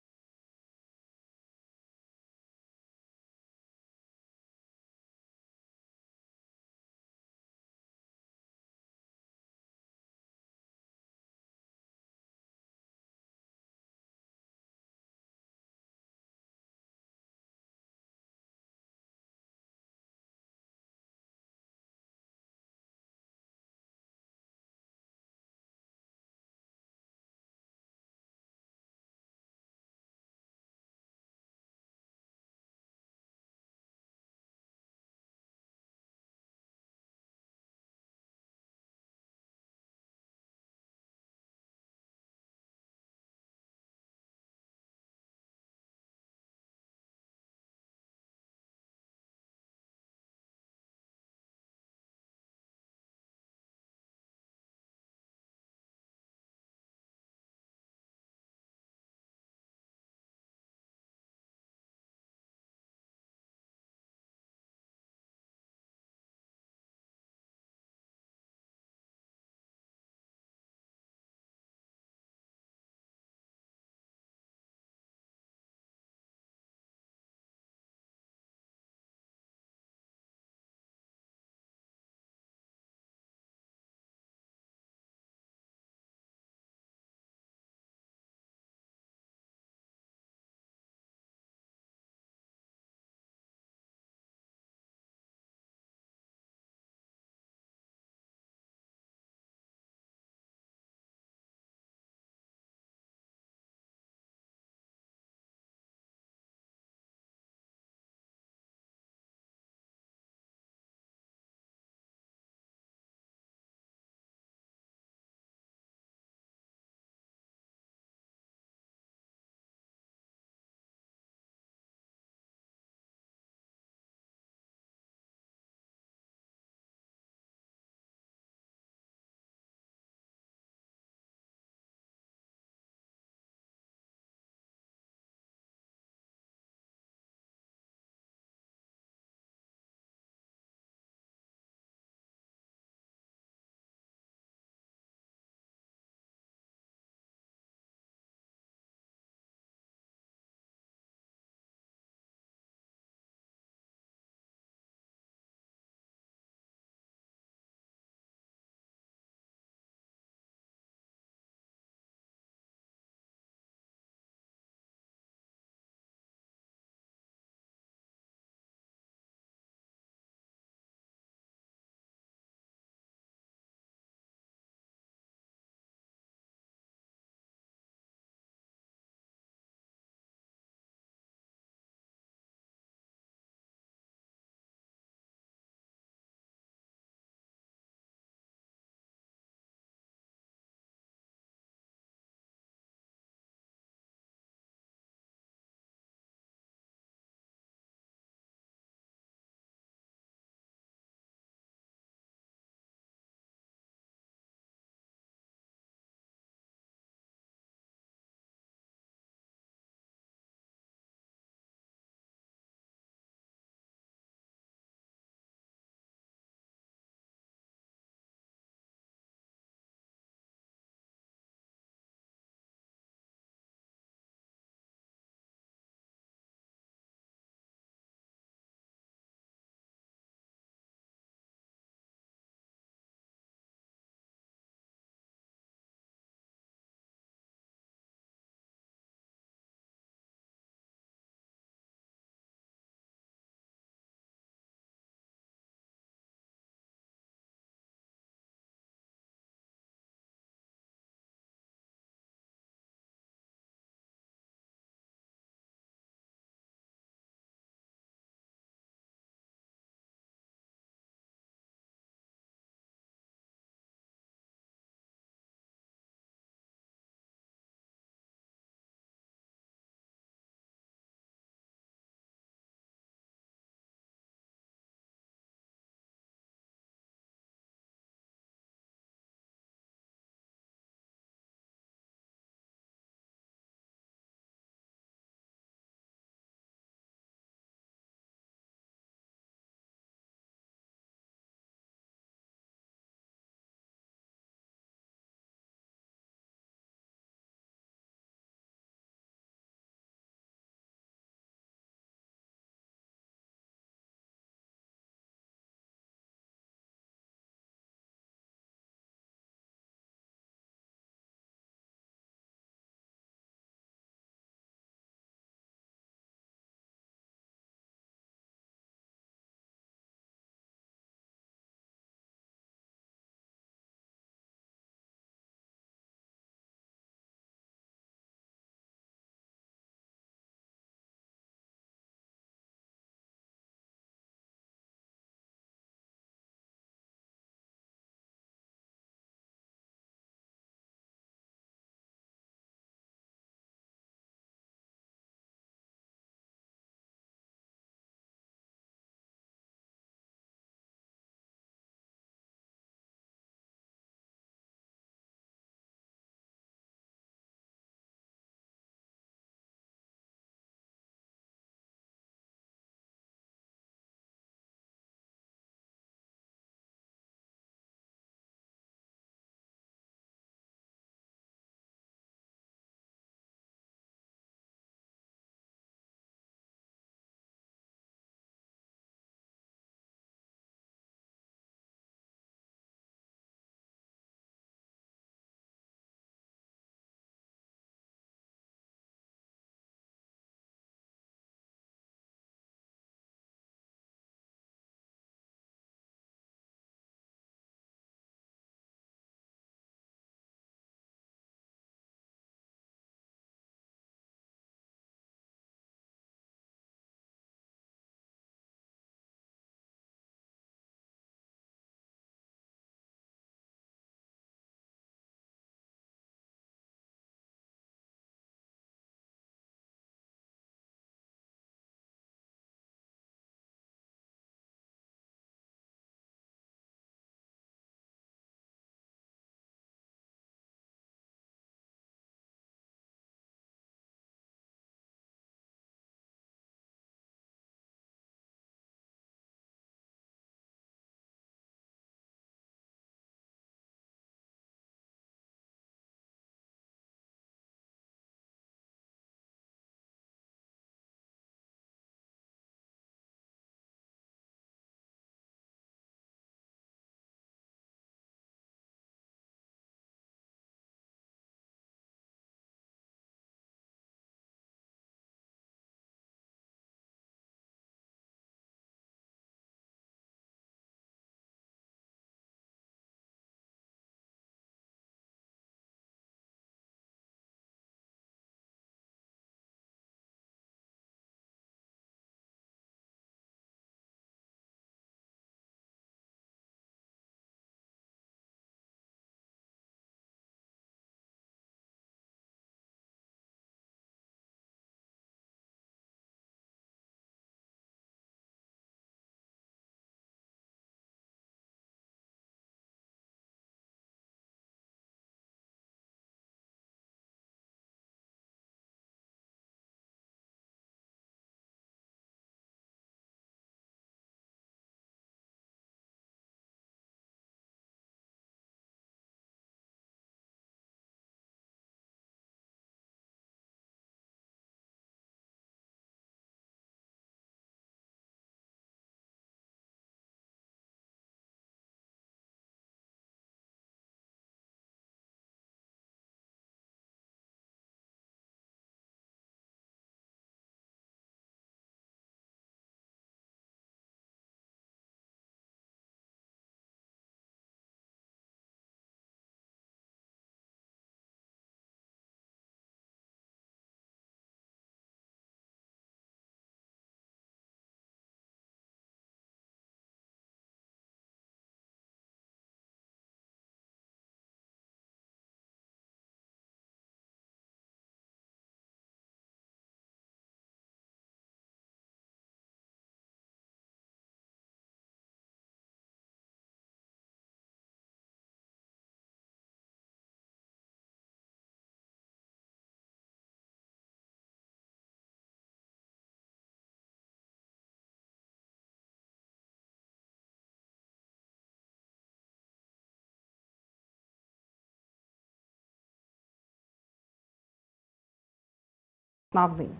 основным.